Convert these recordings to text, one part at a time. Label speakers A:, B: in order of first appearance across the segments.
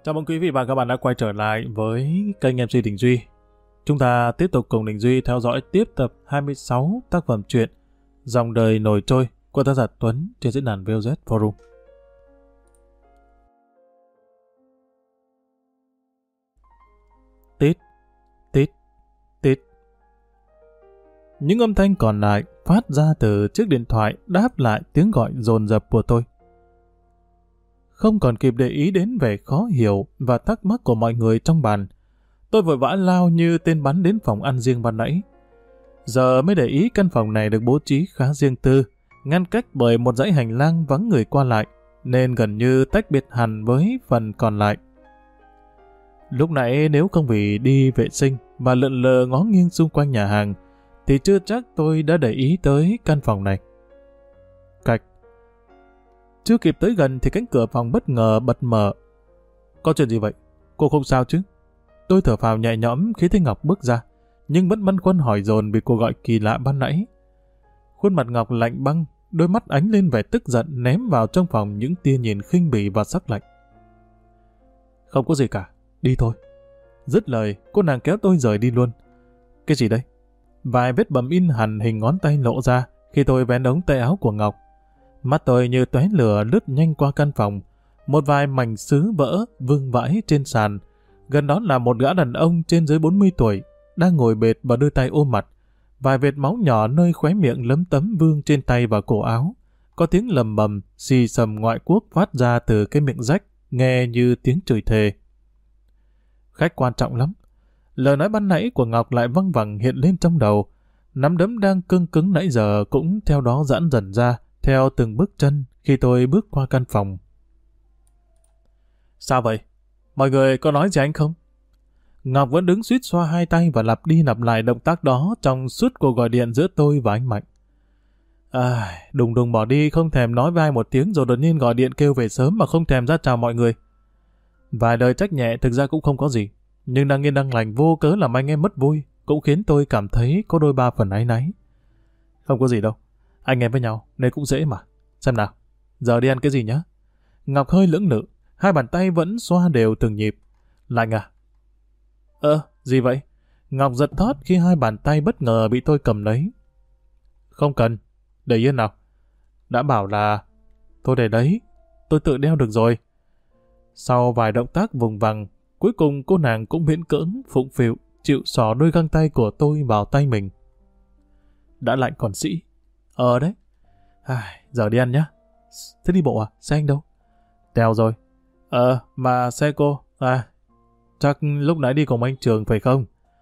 A: Chào mừng quý vị và các bạn đã quay trở lại với kênh MC Đình Duy. Chúng ta tiếp tục cùng Đình Duy theo dõi tiếp tập 26 tác phẩm truyện Dòng đời nổi trôi của tác giả Tuấn trên diễn đàn VOZ Forum. Tít, tít, tít. Những âm thanh còn lại phát ra từ chiếc điện thoại đáp lại tiếng gọi dồn dập của tôi. Không còn kịp để ý đến vẻ khó hiểu và thắc mắc của mọi người trong bàn, tôi vội vã lao như tên bắn đến phòng ăn riêng ban nãy. Giờ mới để ý căn phòng này được bố trí khá riêng tư, ngăn cách bởi một dãy hành lang vắng người qua lại, nên gần như tách biệt hẳn với phần còn lại. Lúc nãy nếu không vì đi vệ sinh và lượn lờ ngó nghiêng xung quanh nhà hàng, thì chưa chắc tôi đã để ý tới căn phòng này. Cạch. Chưa kịp tới gần thì cánh cửa phòng bất ngờ bật mở. Có chuyện gì vậy? Cô không sao chứ? Tôi thở phào nhẹ nhõm khi thấy Ngọc bước ra, nhưng vẫn băn khoăn hỏi dồn vì cuộc gọi kỳ lạ ban nãy. Khuôn mặt Ngọc lạnh băng, đôi mắt ánh lên vẻ tức giận ném vào trong phòng những tia nhìn khinh bỉ và sắc lạnh. Không có gì cả, đi thôi. Dứt lời, cô nàng kéo tôi rời đi luôn. Cái gì đây? Vài vết bầm in hẳn hình ngón tay lộ ra khi tôi vén ống tay áo của Ngọc. Mắt tôi như tóe lửa lướt nhanh qua căn phòng. Một vài mảnh sứ vỡ vương vãi trên sàn. Gần đó là một gã đàn ông trên dưới 40 tuổi, đang ngồi bệt và đưa tay ôm mặt. Vài vệt máu nhỏ nơi khóe miệng lấm tấm vương trên tay và cổ áo. Có tiếng lầm bầm, xì xầm ngoại quốc phát ra từ cái miệng rách, nghe như tiếng chửi thề. Khách quan trọng lắm. Lời nói ban nãy của Ngọc lại văng vẳng hiện lên trong đầu. Nắm đấm đang cứng cứng nãy giờ cũng theo đó giãn dần ra, theo từng bước chân khi tôi bước qua căn phòng. Sao vậy? Mọi người có nói gì anh không? Ngọc vẫn đứng suýt xoa hai tay và lặp đi lặp lại động tác đó trong suốt cuộc gọi điện giữa tôi và anh Mạnh. Đùng đùng bỏ đi, không thèm nói với ai một tiếng rồi đột nhiên gọi điện kêu về sớm mà không thèm ra chào mọi người. Vài lời trách nhẹ thực ra cũng không có gì, nhưng đang yên đang lành vô cớ làm anh em mất vui, cũng khiến tôi cảm thấy có đôi ba phần áy náy. Không có gì đâu, anh em với nhau nên cũng dễ mà. Xem nào, giờ đi ăn cái gì nhá? Ngọc hơi lưỡng lự, hai bàn tay vẫn xoa đều từng nhịp. Lạnh à? Gì vậy? Ngọc giật thót khi hai bàn tay bất ngờ bị tôi cầm lấy. Không cần, để yên nào. Đã bảo là... Thôi để đấy, tôi tự đeo được rồi. Sau vài động tác vùng vằng, cuối cùng cô nàng cũng miễn cưỡng, phụng phịu, chịu xỏ đôi găng tay của tôi vào tay mình. Đã lạnh còn sĩ. Đấy. Giờ đi ăn nhá. Thế đi bộ à? Xe anh đâu? Đèo rồi. Mà xe cô? Chắc lúc nãy đi cùng anh Trường phải không?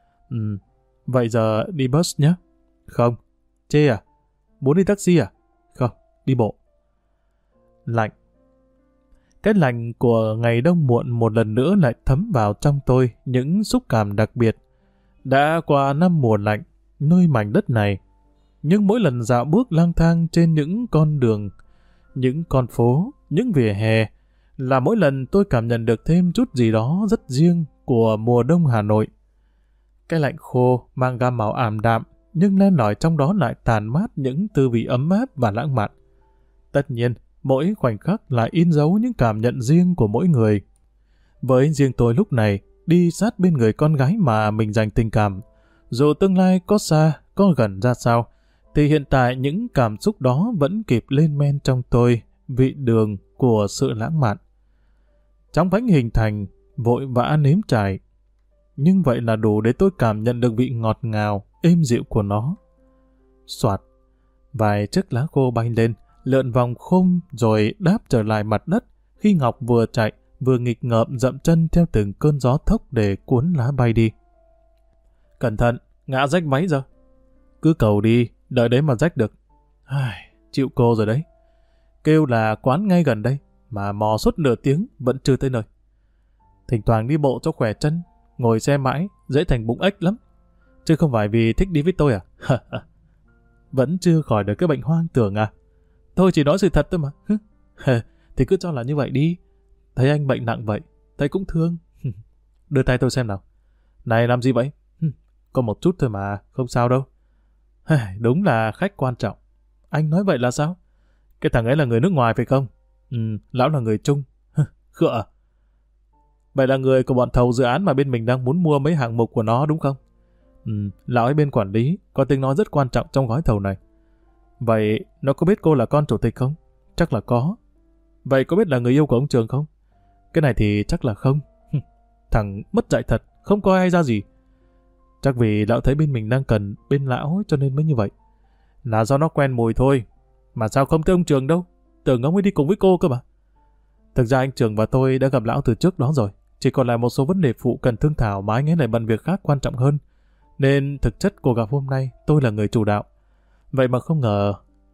A: Vậy giờ đi bus nhé. Không. Chê à? Muốn đi taxi à? Không, đi bộ. Lạnh. Cái lạnh của ngày đông muộn một lần nữa lại thấm vào trong tôi những xúc cảm đặc biệt. Đã qua năm mùa lạnh, nơi mảnh đất này, nhưng mỗi lần dạo bước lang thang trên những con đường, những con phố, những vỉa hè, là mỗi lần tôi cảm nhận được thêm chút gì đó rất riêng của mùa đông Hà Nội. Cái lạnh khô mang gam màu ảm đạm, nhưng len lỏi trong đó lại tàn mát những tư vị ấm áp và lãng mạn. Tất nhiên, mỗi khoảnh khắc lại in dấu những cảm nhận riêng của mỗi người. Với riêng tôi lúc này, đi sát bên người con gái mà mình dành tình cảm, dù tương lai có xa, có gần ra sao, thì hiện tại những cảm xúc đó vẫn kịp lên men trong tôi, vị đường của sự lãng mạn. Trong bánh hình thành, vội vã nếm trải. Nhưng vậy là đủ để tôi cảm nhận được vị ngọt ngào, êm dịu của nó. Soạt, vài chiếc lá khô bay lên, lượn vòng khung rồi đáp trở lại mặt đất khi Ngọc vừa chạy, vừa nghịch ngợm dậm chân theo từng cơn gió thốc để cuốn lá bay đi. Cẩn thận, ngã rách váy rồi. Cứ cầu đi, đợi đấy mà rách được. Chịu cô rồi đấy. Kêu là quán ngay gần đây, mà mò suốt nửa tiếng vẫn chưa tới nơi. Thỉnh thoảng đi bộ cho khỏe chân, ngồi xe mãi, dễ thành bụng ếch lắm. Chứ không phải vì thích đi với tôi à? Vẫn chưa khỏi được cái bệnh hoang tưởng à? Tôi chỉ nói sự thật thôi mà. Thì cứ cho là như vậy đi. Thấy anh bệnh nặng vậy, thấy cũng thương. Đưa tay tôi xem nào. Này làm gì vậy? Có một chút thôi mà, không sao đâu. Đúng là khách quan trọng. Anh nói vậy là sao? Cái thằng ấy là người nước ngoài phải không? Lão là người Trung. Khựa à? Vậy là người của bọn thầu dự án mà bên mình đang muốn mua mấy hạng mục của nó đúng không? Lão ấy bên quản lý, có tiếng nói rất quan trọng trong gói thầu này. Vậy nó có biết cô là con chủ tịch không? Chắc là có. Vậy có biết là người yêu của ông Trường không? Cái này thì chắc là không. Thằng mất dạy thật, không coi ai ra gì. Chắc vì lão thấy bên mình đang cần bên lão cho nên mới như vậy. Là do nó quen mùi thôi. Mà sao không thấy ông Trường đâu? Tưởng ông ấy đi cùng với cô cơ mà. Thực ra anh Trường và tôi đã gặp lão từ trước đó rồi. Chỉ còn lại một số vấn đề phụ cần thương thảo mà anh ấy lại bận việc khác quan trọng hơn. Nên thực chất cuộc gặp hôm nay tôi là người chủ đạo. Vậy mà không ngờ...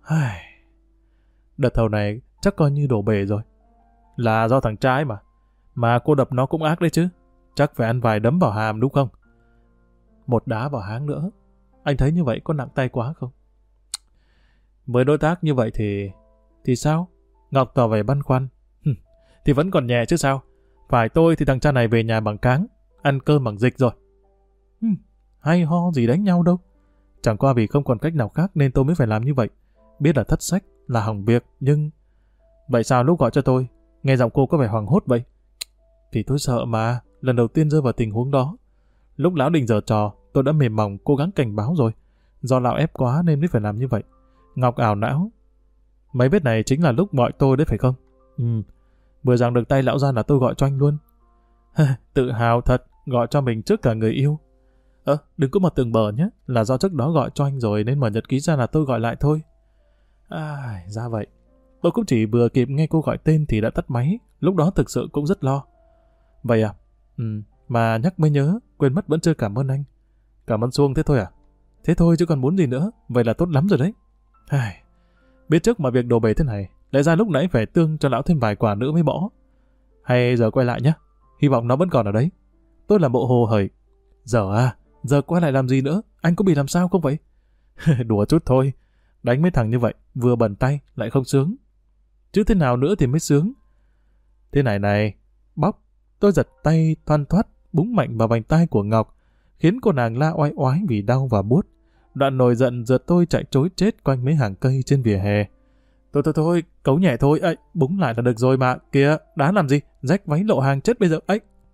A: Đợt thầu này chắc coi như đổ bể rồi. Là do thằng trai mà. Mà cô đập nó cũng ác đấy chứ. Chắc phải ăn vài đấm vào hàm đúng không? Một đá vào háng nữa. Anh thấy như vậy có nặng tay quá không? Với đối tác như vậy thì sao? Ngọc tỏ vẻ băn khoăn. Thì vẫn còn nhẹ chứ sao? Phải tôi thì thằng cha này về nhà bằng cáng, ăn cơm bằng dịch rồi. Hay ho gì đánh nhau đâu. Chẳng qua vì không còn cách nào khác nên tôi mới phải làm như vậy. Biết là thất sách, là hỏng việc, nhưng... Vậy sao lúc gọi cho tôi, nghe giọng cô có vẻ hoảng hốt vậy? Thì tôi sợ mà, lần đầu tiên rơi vào tình huống đó. Lúc lão định giở trò, tôi đã mềm mỏng cố gắng cảnh báo rồi. Do lão ép quá nên mới phải làm như vậy. Ngọc ảo não. Mấy vết này chính là lúc gọi tôi đấy phải không? Vừa giằng được tay lão ra là tôi gọi cho anh luôn. Tự hào thật, gọi cho mình trước cả người yêu. Đừng có mà tưởng bờ nhé, là do trước đó gọi cho anh rồi nên mở nhật ký ra là tôi gọi lại thôi. Ra vậy. Tôi cũng chỉ vừa kịp nghe cô gọi tên thì đã tắt máy, lúc đó thực sự cũng rất lo. Vậy à? Mà nhắc mới nhớ, quên mất vẫn chưa cảm ơn anh. Cảm ơn Xuông thế thôi à? Thế thôi chứ còn muốn gì nữa, vậy là tốt lắm rồi đấy. Biết trước mà việc đổ bể thế này, lẽ ra lúc nãy phải tương cho lão thêm vài quả nữa mới bỏ. Hay giờ quay lại nhé, hy vọng nó vẫn còn ở đấy. Tôi làm bộ hồ hởi. Giờ quay lại làm gì nữa, anh có bị làm sao không vậy? Đùa chút thôi, đánh mấy thằng như vậy, vừa bẩn tay lại không sướng. Chứ thế nào nữa thì mới sướng. Thế này, bóc, tôi giật tay thoăn thoắt, búng mạnh vào vành tay của Ngọc, khiến cô nàng la oai oái vì đau và buốt. Đoạn nổi giận giật tôi chạy trối chết quanh mấy hàng cây trên vỉa hè. Thôi, cấu nhẹ thôi, búng lại là được rồi mà, kìa, đá làm gì, rách váy lộ hàng chết bây giờ,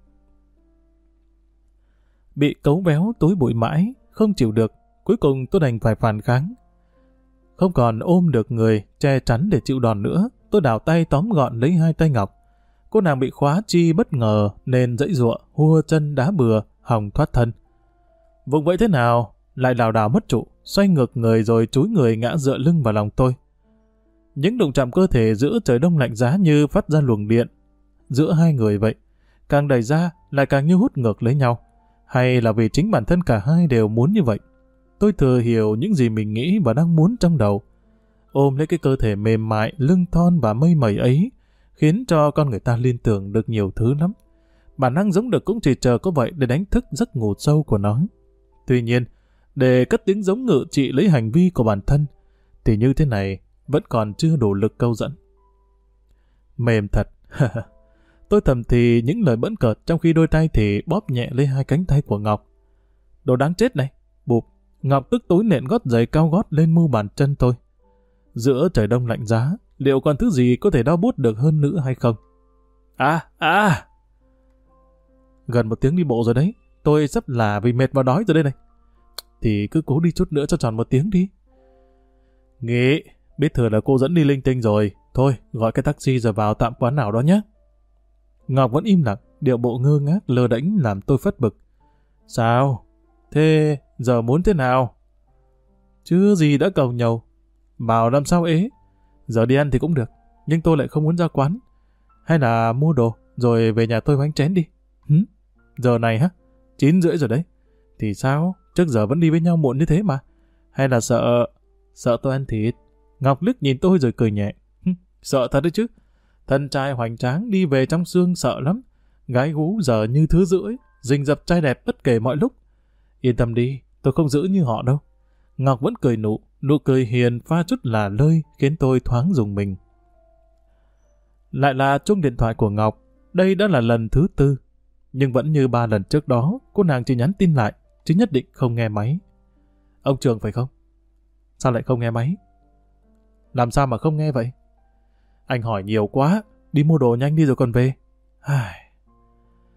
A: Bị cấu véo túi bụi mãi, không chịu được, cuối cùng tôi đành phải phản kháng. Không còn ôm được người, che chắn để chịu đòn nữa, tôi đảo tay tóm gọn lấy hai tay Ngọc. Cô nàng bị khóa chi bất ngờ nên dãy giụa, hua chân đá bừa, hòng thoát thân. Vùng vậy thế nào, lại lảo đảo mất trụ, xoay ngược người rồi chúi người ngã dựa lưng vào lòng tôi. Những đụng chạm cơ thể giữa trời đông lạnh giá như phát ra luồng điện giữa hai người vậy, càng đẩy ra lại càng như hút ngược lấy nhau. Hay là vì chính bản thân cả hai đều muốn như vậy? Tôi thừa hiểu những gì mình nghĩ và đang muốn trong đầu. Ôm lấy cái cơ thể mềm mại, lưng thon và mây mẩy ấy, khiến cho con người ta liên tưởng được nhiều thứ lắm. Bản năng giống được cũng chỉ chờ có vậy để đánh thức giấc ngủ sâu của nó. Tuy nhiên, để cất tiếng giống ngự trị lấy hành vi của bản thân, thì như thế này vẫn còn chưa đủ lực câu dẫn. Mềm thật. Tôi thầm thì những lời bỡn cợt trong khi đôi tay thì bóp nhẹ lấy hai cánh tay của Ngọc. Đồ đáng chết này. Bụp. Ngọc tức tối nện gót giày cao gót lên mu bàn chân tôi. Giữa trời đông lạnh giá, liệu còn thứ gì có thể đau buốt được hơn nữa hay không? Gần 1 tiếng đi bộ rồi đấy. Tôi sắp là vì mệt và đói rồi đây này. Thì cứ cố đi chút nữa cho tròn 1 tiếng đi. Nghĩ, biết thừa là cô dẫn đi linh tinh rồi. Thôi, gọi cái taxi rồi vào tạm quán nào đó nhé. Ngọc vẫn im lặng, điệu bộ ngơ ngác lơ đễnh làm tôi phất bực. Sao? Thế giờ muốn thế nào? Chứ gì đã cầu nhầu. Bảo làm sao ế. Giờ đi ăn thì cũng được, nhưng tôi lại không muốn ra quán. Hay là mua đồ, rồi về nhà tôi bánh chén đi. Giờ này 9:30 rồi đấy. Thì sao? Trước giờ vẫn đi với nhau muộn như thế mà. Hay là sợ tôi ăn thịt? Ngọc liếc nhìn tôi rồi cười nhẹ. Sợ thật đấy chứ. Thân trai hoành tráng đi về trong xương sợ lắm. Gái gú giờ như thứ rưỡi, rình rập trai đẹp bất kể mọi lúc. Yên tâm đi, tôi không giữ như họ đâu. Ngọc vẫn cười nụ cười hiền pha chút là lơi khiến tôi thoáng rùng mình. Lại là chuông điện thoại của Ngọc. Đây đã là lần thứ 4. Nhưng vẫn như 3 lần trước đó, cô nàng chỉ nhắn tin lại, chứ nhất định không nghe máy. Ông Trường phải không? Sao lại không nghe máy? Làm sao mà không nghe vậy? Anh hỏi nhiều quá, đi mua đồ nhanh đi rồi còn về.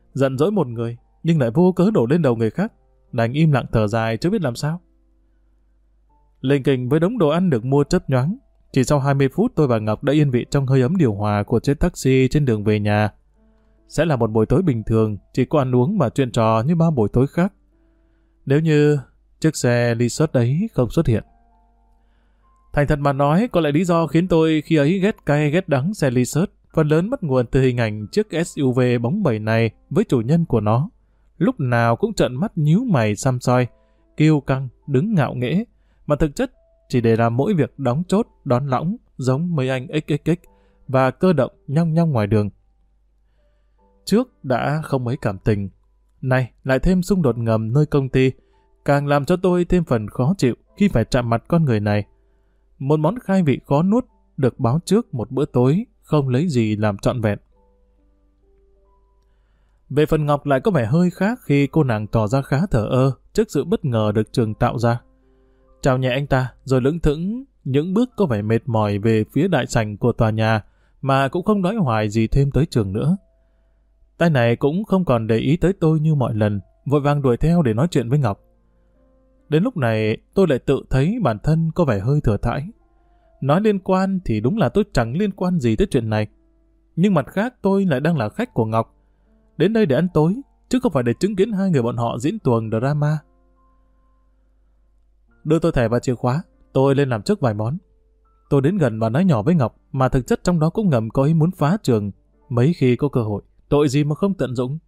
A: Giận dỗi một người, nhưng lại vô cớ đổ lên đầu người khác. Đành im lặng thở dài chứ biết làm sao. Lình kình với đống đồ ăn được mua chớp nhoáng. Chỉ sau 20 phút tôi và Ngọc đã yên vị trong hơi ấm điều hòa của chiếc taxi trên đường về nhà. Sẽ là một buổi tối bình thường, chỉ có ăn uống và chuyện trò như bao buổi tối khác. Nếu như chiếc xe Lexus đấy không xuất hiện. Thành thật mà nói, có lẽ lý do khiến tôi khi ấy ghét cay ghét đắng xe Lexus phần lớn bắt nguồn từ hình ảnh chiếc SUV bóng bẩy này với chủ nhân của nó. Lúc nào cũng trợn mắt nhíu mày xăm soi, kiêu căng, đứng ngạo nghễ, mà thực chất chỉ để làm mỗi việc đóng chốt, đón lõng, giống mấy anh XXX và cơ động nhong nhong ngoài đường. Trước đã không mấy cảm tình, nay lại thêm xung đột ngầm nơi công ty, càng làm cho tôi thêm phần khó chịu khi phải chạm mặt con người này. Một món khai vị khó nuốt được báo trước một bữa tối, không lấy gì làm trọn vẹn. Về phần Ngọc lại có vẻ hơi khác khi cô nàng tỏ ra khá thờ ơ trước sự bất ngờ được Trường tạo ra. Chào nhẹ anh ta, rồi lững thững những bước có vẻ mệt mỏi về phía đại sảnh của tòa nhà, mà cũng không nói hoài gì thêm tới Trường nữa. Tay này cũng không còn để ý tới tôi như mọi lần, vội vàng đuổi theo để nói chuyện với Ngọc. Đến lúc này tôi lại tự thấy bản thân có vẻ hơi thừa thãi. Nói liên quan thì đúng là tôi chẳng liên quan gì tới chuyện này. Nhưng mặt khác tôi lại đang là khách của Ngọc. Đến đây để ăn tối, chứ không phải để chứng kiến hai người bọn họ diễn tuồng drama. Đưa tôi thẻ và chìa khóa, tôi lên làm trước vài món. Tôi đến gần và nói nhỏ với Ngọc, mà thực chất trong đó cũng ngầm có ý muốn phá Trường. Mấy khi có cơ hội, tội gì mà không tận dụng.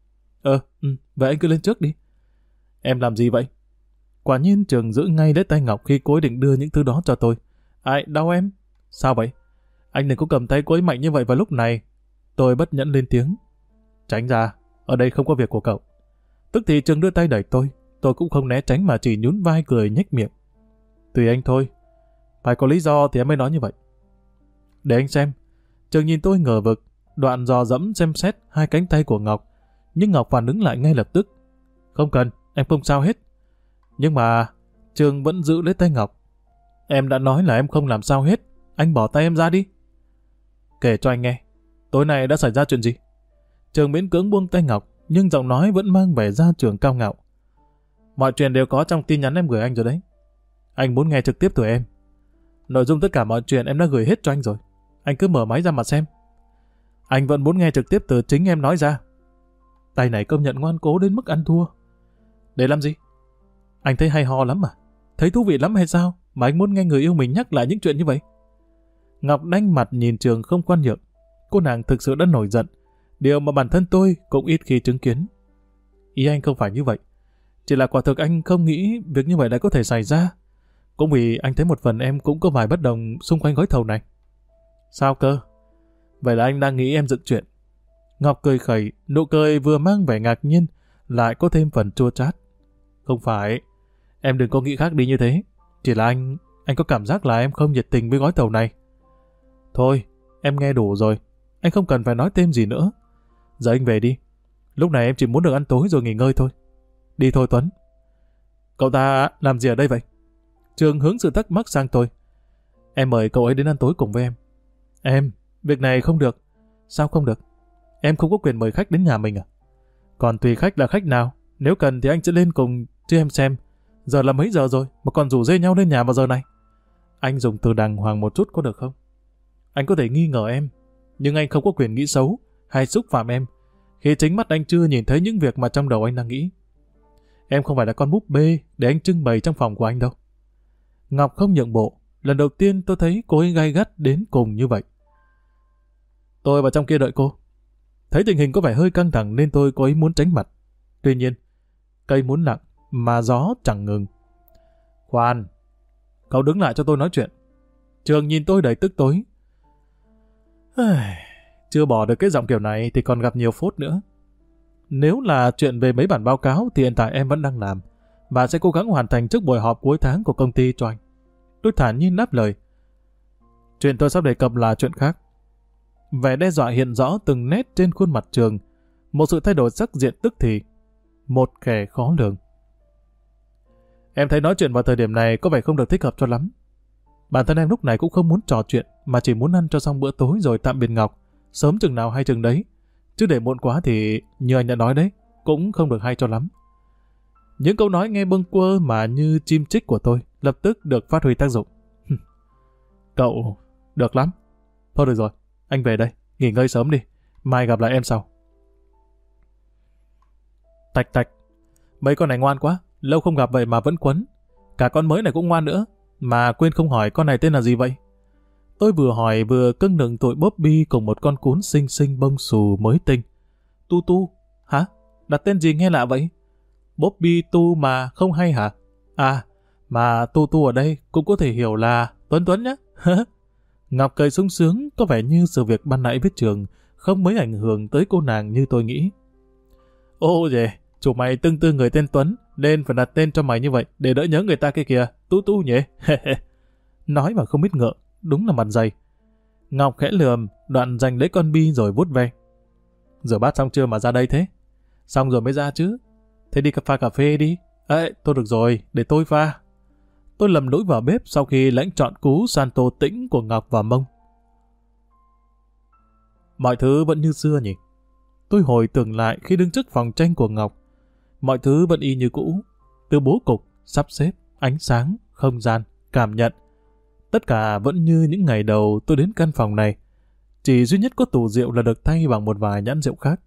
A: Vậy anh cứ lên trước đi. Em làm gì vậy? Quả nhiên Trường giữ ngay lấy tay Ngọc khi cô ấy định đưa những thứ đó cho tôi. Ai, đau em? Sao vậy? Anh đừng có cầm tay cô ấy mạnh như vậy vào lúc này. Tôi bất nhẫn lên tiếng. Tránh ra, ở đây không có việc của cậu. Tức thì Trường đưa tay đẩy tôi cũng không né tránh mà chỉ nhún vai cười nhếch miệng. Tùy anh thôi, phải có lý do thì em mới nói như vậy. Để anh xem. Trường nhìn tôi ngờ vực, đoạn dò dẫm xem xét hai cánh tay của Ngọc, nhưng Ngọc phản ứng lại ngay lập tức. Không cần, em không sao hết. Nhưng mà Trường vẫn giữ lấy tay Ngọc. Em đã nói là em không làm sao hết, anh bỏ tay em ra đi. Kể cho anh nghe, tối nay đã xảy ra chuyện gì? Trường miễn cưỡng buông tay Ngọc, nhưng giọng nói vẫn mang vẻ gia trưởng cao ngạo. Mọi chuyện đều có trong tin nhắn em gửi anh rồi đấy. Anh muốn nghe trực tiếp từ em. Nội dung tất cả mọi chuyện em đã gửi hết cho anh rồi. Anh cứ mở máy ra mà xem. Anh vẫn muốn nghe trực tiếp từ chính em nói ra. Tay này công nhận ngoan cố đến mức ăn thua. Để làm gì? Anh thấy hay ho lắm mà. Thấy thú vị lắm hay sao mà anh muốn nghe người yêu mình nhắc lại những chuyện như vậy? Ngọc đanh mặt nhìn Trường không khoan nhượng. Cô nàng thực sự đã nổi giận, điều mà bản thân tôi cũng ít khi chứng kiến. Ý anh không phải như vậy. Chỉ là quả thực anh không nghĩ việc như vậy lại có thể xảy ra. Cũng vì anh thấy một phần em cũng có vài bất đồng xung quanh gói thầu này. Sao cơ? Vậy là anh đang nghĩ em dựng chuyện. Ngọc cười khẩy, nụ cười vừa mang vẻ ngạc nhiên, lại có thêm phần chua chát. Không phải, em đừng có nghĩ khác đi như thế. Chỉ là anh có cảm giác là em không nhiệt tình với gói thầu này. Thôi, em nghe đủ rồi. Anh không cần phải nói thêm gì nữa. Giờ anh về đi. Lúc này em chỉ muốn được ăn tối rồi nghỉ ngơi thôi. Đi thôi Tuấn. Cậu ta làm gì ở đây vậy? Trường hướng sự thắc mắc sang tôi. Em mời cậu ấy đến ăn tối cùng với em. Em, việc này không được. Sao không được? Em không có quyền mời khách đến nhà mình à? Còn tùy khách là khách nào. Nếu cần thì anh sẽ lên cùng chứ em xem. Giờ là mấy giờ rồi mà còn rủ rê nhau lên nhà vào giờ này? Anh dùng từ đàng hoàng một chút có được không? Anh có thể nghi ngờ em, nhưng anh không có quyền nghĩ xấu hay xúc phạm em khi chính mắt anh chưa nhìn thấy những việc mà trong đầu anh đang nghĩ. Em không phải là con búp bê để anh trưng bày trong phòng của anh đâu. Ngọc không nhượng bộ. Lần đầu tiên tôi thấy cô ấy gay gắt đến cùng như vậy. Tôi vào trong kia đợi cô. Thấy tình hình có vẻ hơi căng thẳng nên tôi có ý muốn tránh mặt. Tuy nhiên, cây muốn lặng mà gió chẳng ngừng. Khoan, cậu đứng lại cho tôi nói chuyện. Trường nhìn tôi đầy tức tối. Chưa bỏ được cái giọng kiểu này thì còn gặp nhiều phốt nữa. Nếu là chuyện về mấy bản báo cáo thì hiện tại em vẫn đang làm và sẽ cố gắng hoàn thành trước buổi họp cuối tháng của công ty cho anh. Tôi thản nhiên đáp lời. Chuyện tôi sắp đề cập là chuyện khác. Vẻ đe dọa hiện rõ từng nét trên khuôn mặt Trường. Một sự thay đổi sắc diện tức thì. Một kẻ khó lường. Em thấy nói chuyện vào thời điểm này có vẻ không được thích hợp cho lắm. Bản thân em lúc này cũng không muốn trò chuyện mà chỉ muốn ăn cho xong bữa tối rồi tạm biệt Ngọc. Sớm chừng nào hay chừng đấy. chứ để muộn quá thì như anh đã nói đấy, cũng không được hay cho lắm. Những câu nói nghe bâng quơ mà như chim chích của tôi lập tức được phát huy tác dụng. Cậu được lắm. Thôi được rồi, anh về đây, nghỉ ngơi sớm đi, mai gặp lại em sau. Tạch tạch, mấy con này ngoan quá, lâu không gặp vậy mà vẫn quấn. Cả con mới này cũng ngoan nữa, mà quên không hỏi con này tên là gì vậy? Tôi vừa hỏi vừa cưng nựng tụi Bobby cùng một con cún xinh xinh bông xù mới tinh. Tu Tu, hả? Đặt tên gì nghe lạ vậy? Bobby Tu mà không hay hả? À, mà Tu Tu ở đây cũng có thể hiểu là Tuấn Tuấn nhé. Ngọc cười sung sướng, có vẻ như sự việc ban nãy viết trường không mấy ảnh hưởng tới cô nàng như tôi nghĩ. Ô dề, chủ mày tương tư người tên Tuấn, nên phải đặt tên cho mày như vậy để đỡ nhớ người ta kia kìa, Tu Tu nhỉ? Nói mà không biết ngợ, đúng là mặt dày. Ngọc khẽ lườm, đoạn giành lấy con bi rồi vuốt ve. Rửa bát xong chưa mà ra đây thế? Xong rồi mới ra chứ. Thế đi pha cà phê đi. Ê, thôi được rồi, để tôi pha. Tôi lầm lũi vào bếp sau khi lãnh trọn cú Santo tĩnh của Ngọc và Mông. Mọi thứ vẫn như xưa nhỉ? Tôi hồi tưởng lại khi đứng trước phòng tranh của Ngọc. Mọi thứ vẫn y như cũ. Từ bố cục, sắp xếp, ánh sáng, không gian, cảm nhận. Tất cả vẫn như những ngày đầu tôi đến căn phòng này. Chỉ duy nhất có tủ rượu là được thay bằng một vài nhãn rượu khác.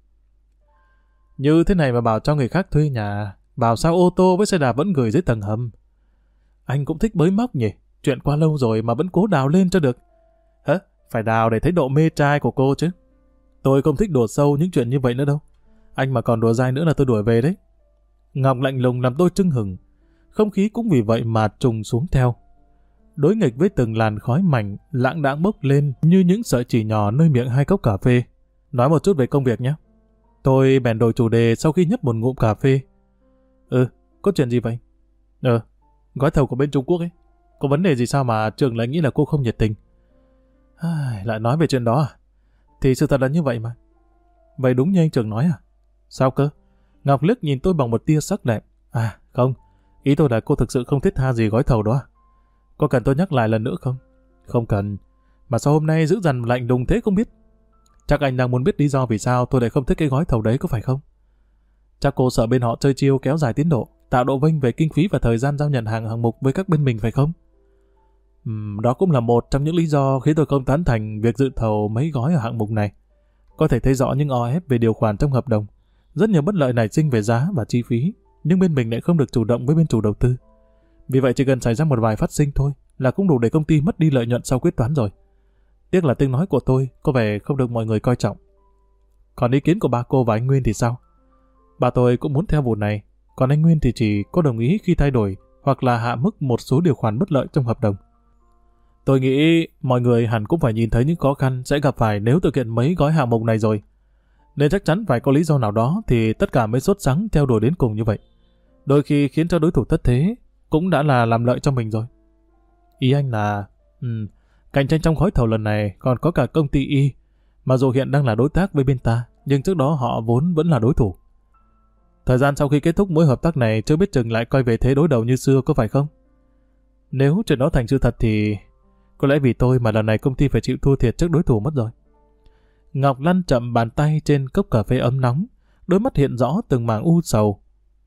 A: Như thế này mà bảo cho người khác thuê nhà, bảo sao ô tô với xe đạp vẫn gửi dưới tầng hầm. Anh cũng thích bới móc nhỉ? Chuyện qua lâu rồi mà vẫn cố đào lên cho được. Hả? Phải đào để thấy độ mê trai của cô chứ. Tôi không thích đùa sâu những chuyện như vậy nữa đâu. Anh mà còn đùa dai nữa là tôi đuổi về đấy. Ngọc lạnh lùng làm tôi chưng hừng. Không khí cũng vì vậy mà trùng xuống theo. Đối nghịch với từng làn khói mảnh lãng đãng bốc lên như những sợi chỉ nhỏ nơi miệng hai cốc cà phê. Nói một chút về công việc nhé. Tôi bèn đổi chủ đề sau khi nhấp một ngụm cà phê. Có chuyện gì vậy? Gói thầu của bên Trung Quốc ấy. Có vấn đề gì sao mà Trường lại nghĩ là cô không nhiệt tình? Lại nói về chuyện đó à? Thì sự thật là như vậy mà. Vậy đúng như anh Trường nói à? Sao cơ? Ngọc liếc nhìn tôi bằng một tia sắc lẹm. À không, ý tôi là cô thực sự không thiết tha gì gói thầu đó à? Có cần tôi nhắc lại lần nữa không? Không cần. Mà sao hôm nay giữ dằn lạnh đùng thế không biết? Chắc anh đang muốn biết lý do vì sao tôi lại không thích cái gói thầu đấy có phải không? Chắc cô sợ bên họ chơi chiêu kéo dài tiến độ, tạo độ vênh về kinh phí và thời gian giao nhận hạng mục với các bên mình phải không? Đó cũng là một trong những lý do khiến tôi không tán thành việc dự thầu mấy gói ở hạng mục này. Có thể thấy rõ những o ép về điều khoản trong hợp đồng. Rất nhiều bất lợi nảy sinh về giá và chi phí, nhưng bên mình lại không được chủ động với bên chủ đầu tư. Vì vậy chỉ cần xảy ra một vài phát sinh thôi là cũng đủ để công ty mất đi lợi nhuận sau quyết toán rồi. Tiếc là tiếng nói của tôi có vẻ không được mọi người coi trọng. Còn ý kiến của ba cô và anh Nguyên thì sao? Bà tôi cũng muốn theo vụ này, còn anh Nguyên thì chỉ có đồng ý khi thay đổi hoặc là hạ mức một số điều khoản bất lợi trong hợp đồng. Tôi nghĩ mọi người hẳn cũng phải nhìn thấy những khó khăn sẽ gặp phải nếu thực hiện mấy gói hạng mục này rồi. Nên chắc chắn phải có lý do nào đó thì tất cả mới sốt sắng theo đuổi đến cùng như vậy. Đôi khi khiến cho đối thủ thất thế cũng đã là làm lợi cho mình rồi. Ý anh là cạnh tranh trong gói thầu lần này còn có cả công ty Y, mà dù hiện đang là đối tác với bên ta, nhưng trước đó họ vốn vẫn là đối thủ. Thời gian sau khi kết thúc mối hợp tác này chưa biết chừng lại coi về thế đối đầu như xưa có phải không? Nếu chuyện đó thành sự thật thì có lẽ vì tôi mà lần này công ty phải chịu thua thiệt trước đối thủ mất rồi. Ngọc lăn chậm bàn tay trên cốc cà phê ấm nóng, đôi mắt hiện rõ từng mảng u sầu.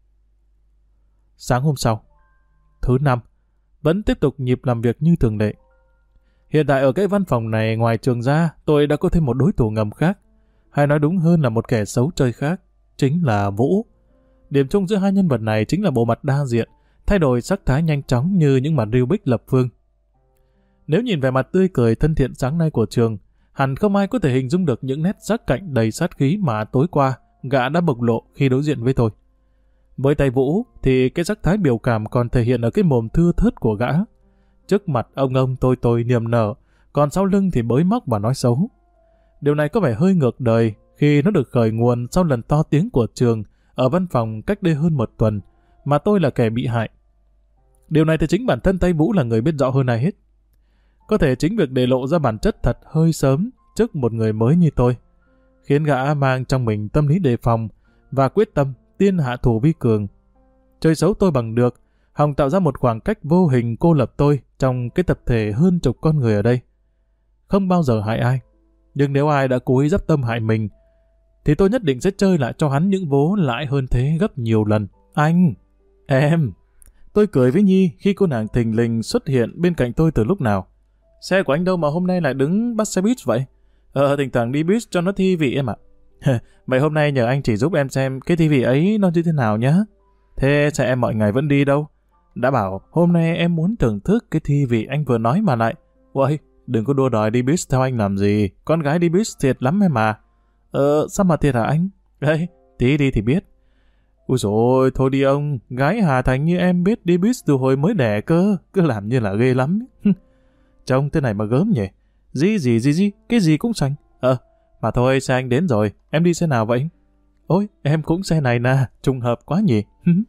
A: Sáng hôm sau, thứ năm, vẫn tiếp tục nhịp làm việc như thường lệ. Hiện tại ở cái văn phòng này ngoài Trường ra, tôi đã có thêm một đối thủ ngầm khác, hay nói đúng hơn là một kẻ xấu chơi khác, chính là Vũ. Điểm chung giữa hai nhân vật này chính là bộ mặt đa diện, thay đổi sắc thái nhanh chóng như những mặt Rubik lập phương. Nếu nhìn về mặt tươi cười thân thiện sáng nay của Trường, hẳn không ai có thể hình dung được những nét sắc cạnh đầy sát khí mà tối qua gã đã bộc lộ khi đối diện với tôi. Với tay Vũ thì cái sắc thái biểu cảm còn thể hiện ở cái mồm thưa thớt của gã. Trước mặt ông tôi niềm nở, còn sau lưng thì bới móc và nói xấu. Điều này có vẻ hơi ngược đời khi nó được khởi nguồn sau lần to tiếng của Trường ở văn phòng cách đây hơn một tuần, mà tôi là kẻ bị hại. Điều này thì chính bản thân tay Vũ là người biết rõ hơn ai hết. Có thể chính việc để lộ ra bản chất thật hơi sớm trước một người mới như tôi, khiến gã mang trong mình tâm lý đề phòng và quyết tâm tiên hạ thủ vi cường. Chơi xấu tôi bằng được, hòng tạo ra một khoảng cách vô hình cô lập tôi trong cái tập thể hơn chục con người ở đây. Không bao giờ hại ai, nhưng nếu ai đã cố ý dấp tâm hại mình, thì tôi nhất định sẽ chơi lại cho hắn những vố lãi hơn thế gấp nhiều lần. Anh, em. Tôi cười với Nhi khi cô nàng thình lình xuất hiện bên cạnh tôi từ lúc nào. Xe của anh đâu mà hôm nay lại đứng bắt xe buýt vậy? Thỉnh thoảng đi buýt cho nó thi vị em ạ. Vậy hôm nay nhờ anh chỉ giúp em xem cái thi vị ấy nó như thế nào nhá. Thế xe em mọi ngày vẫn đi đâu? Đã bảo hôm nay em muốn thưởng thức cái thi vị anh vừa nói mà lại. Uầy, đừng có đua đòi đi buýt theo anh làm gì. Con gái đi buýt thiệt lắm em mà. Sao mà thiệt hả anh? Đấy, tí đi thì biết. Ui dồi ôi, thôi đi ông. Gái Hà Thành như em biết đi buýt từ hồi mới đẻ cơ. Cứ làm như là ghê lắm. Trông thế này mà gớm nhỉ. Gì, cái gì cũng sành. Mà thôi, xe anh đến rồi. Em đi xe nào vậy? Ôi, em cũng xe này nè. Trùng hợp quá nhỉ.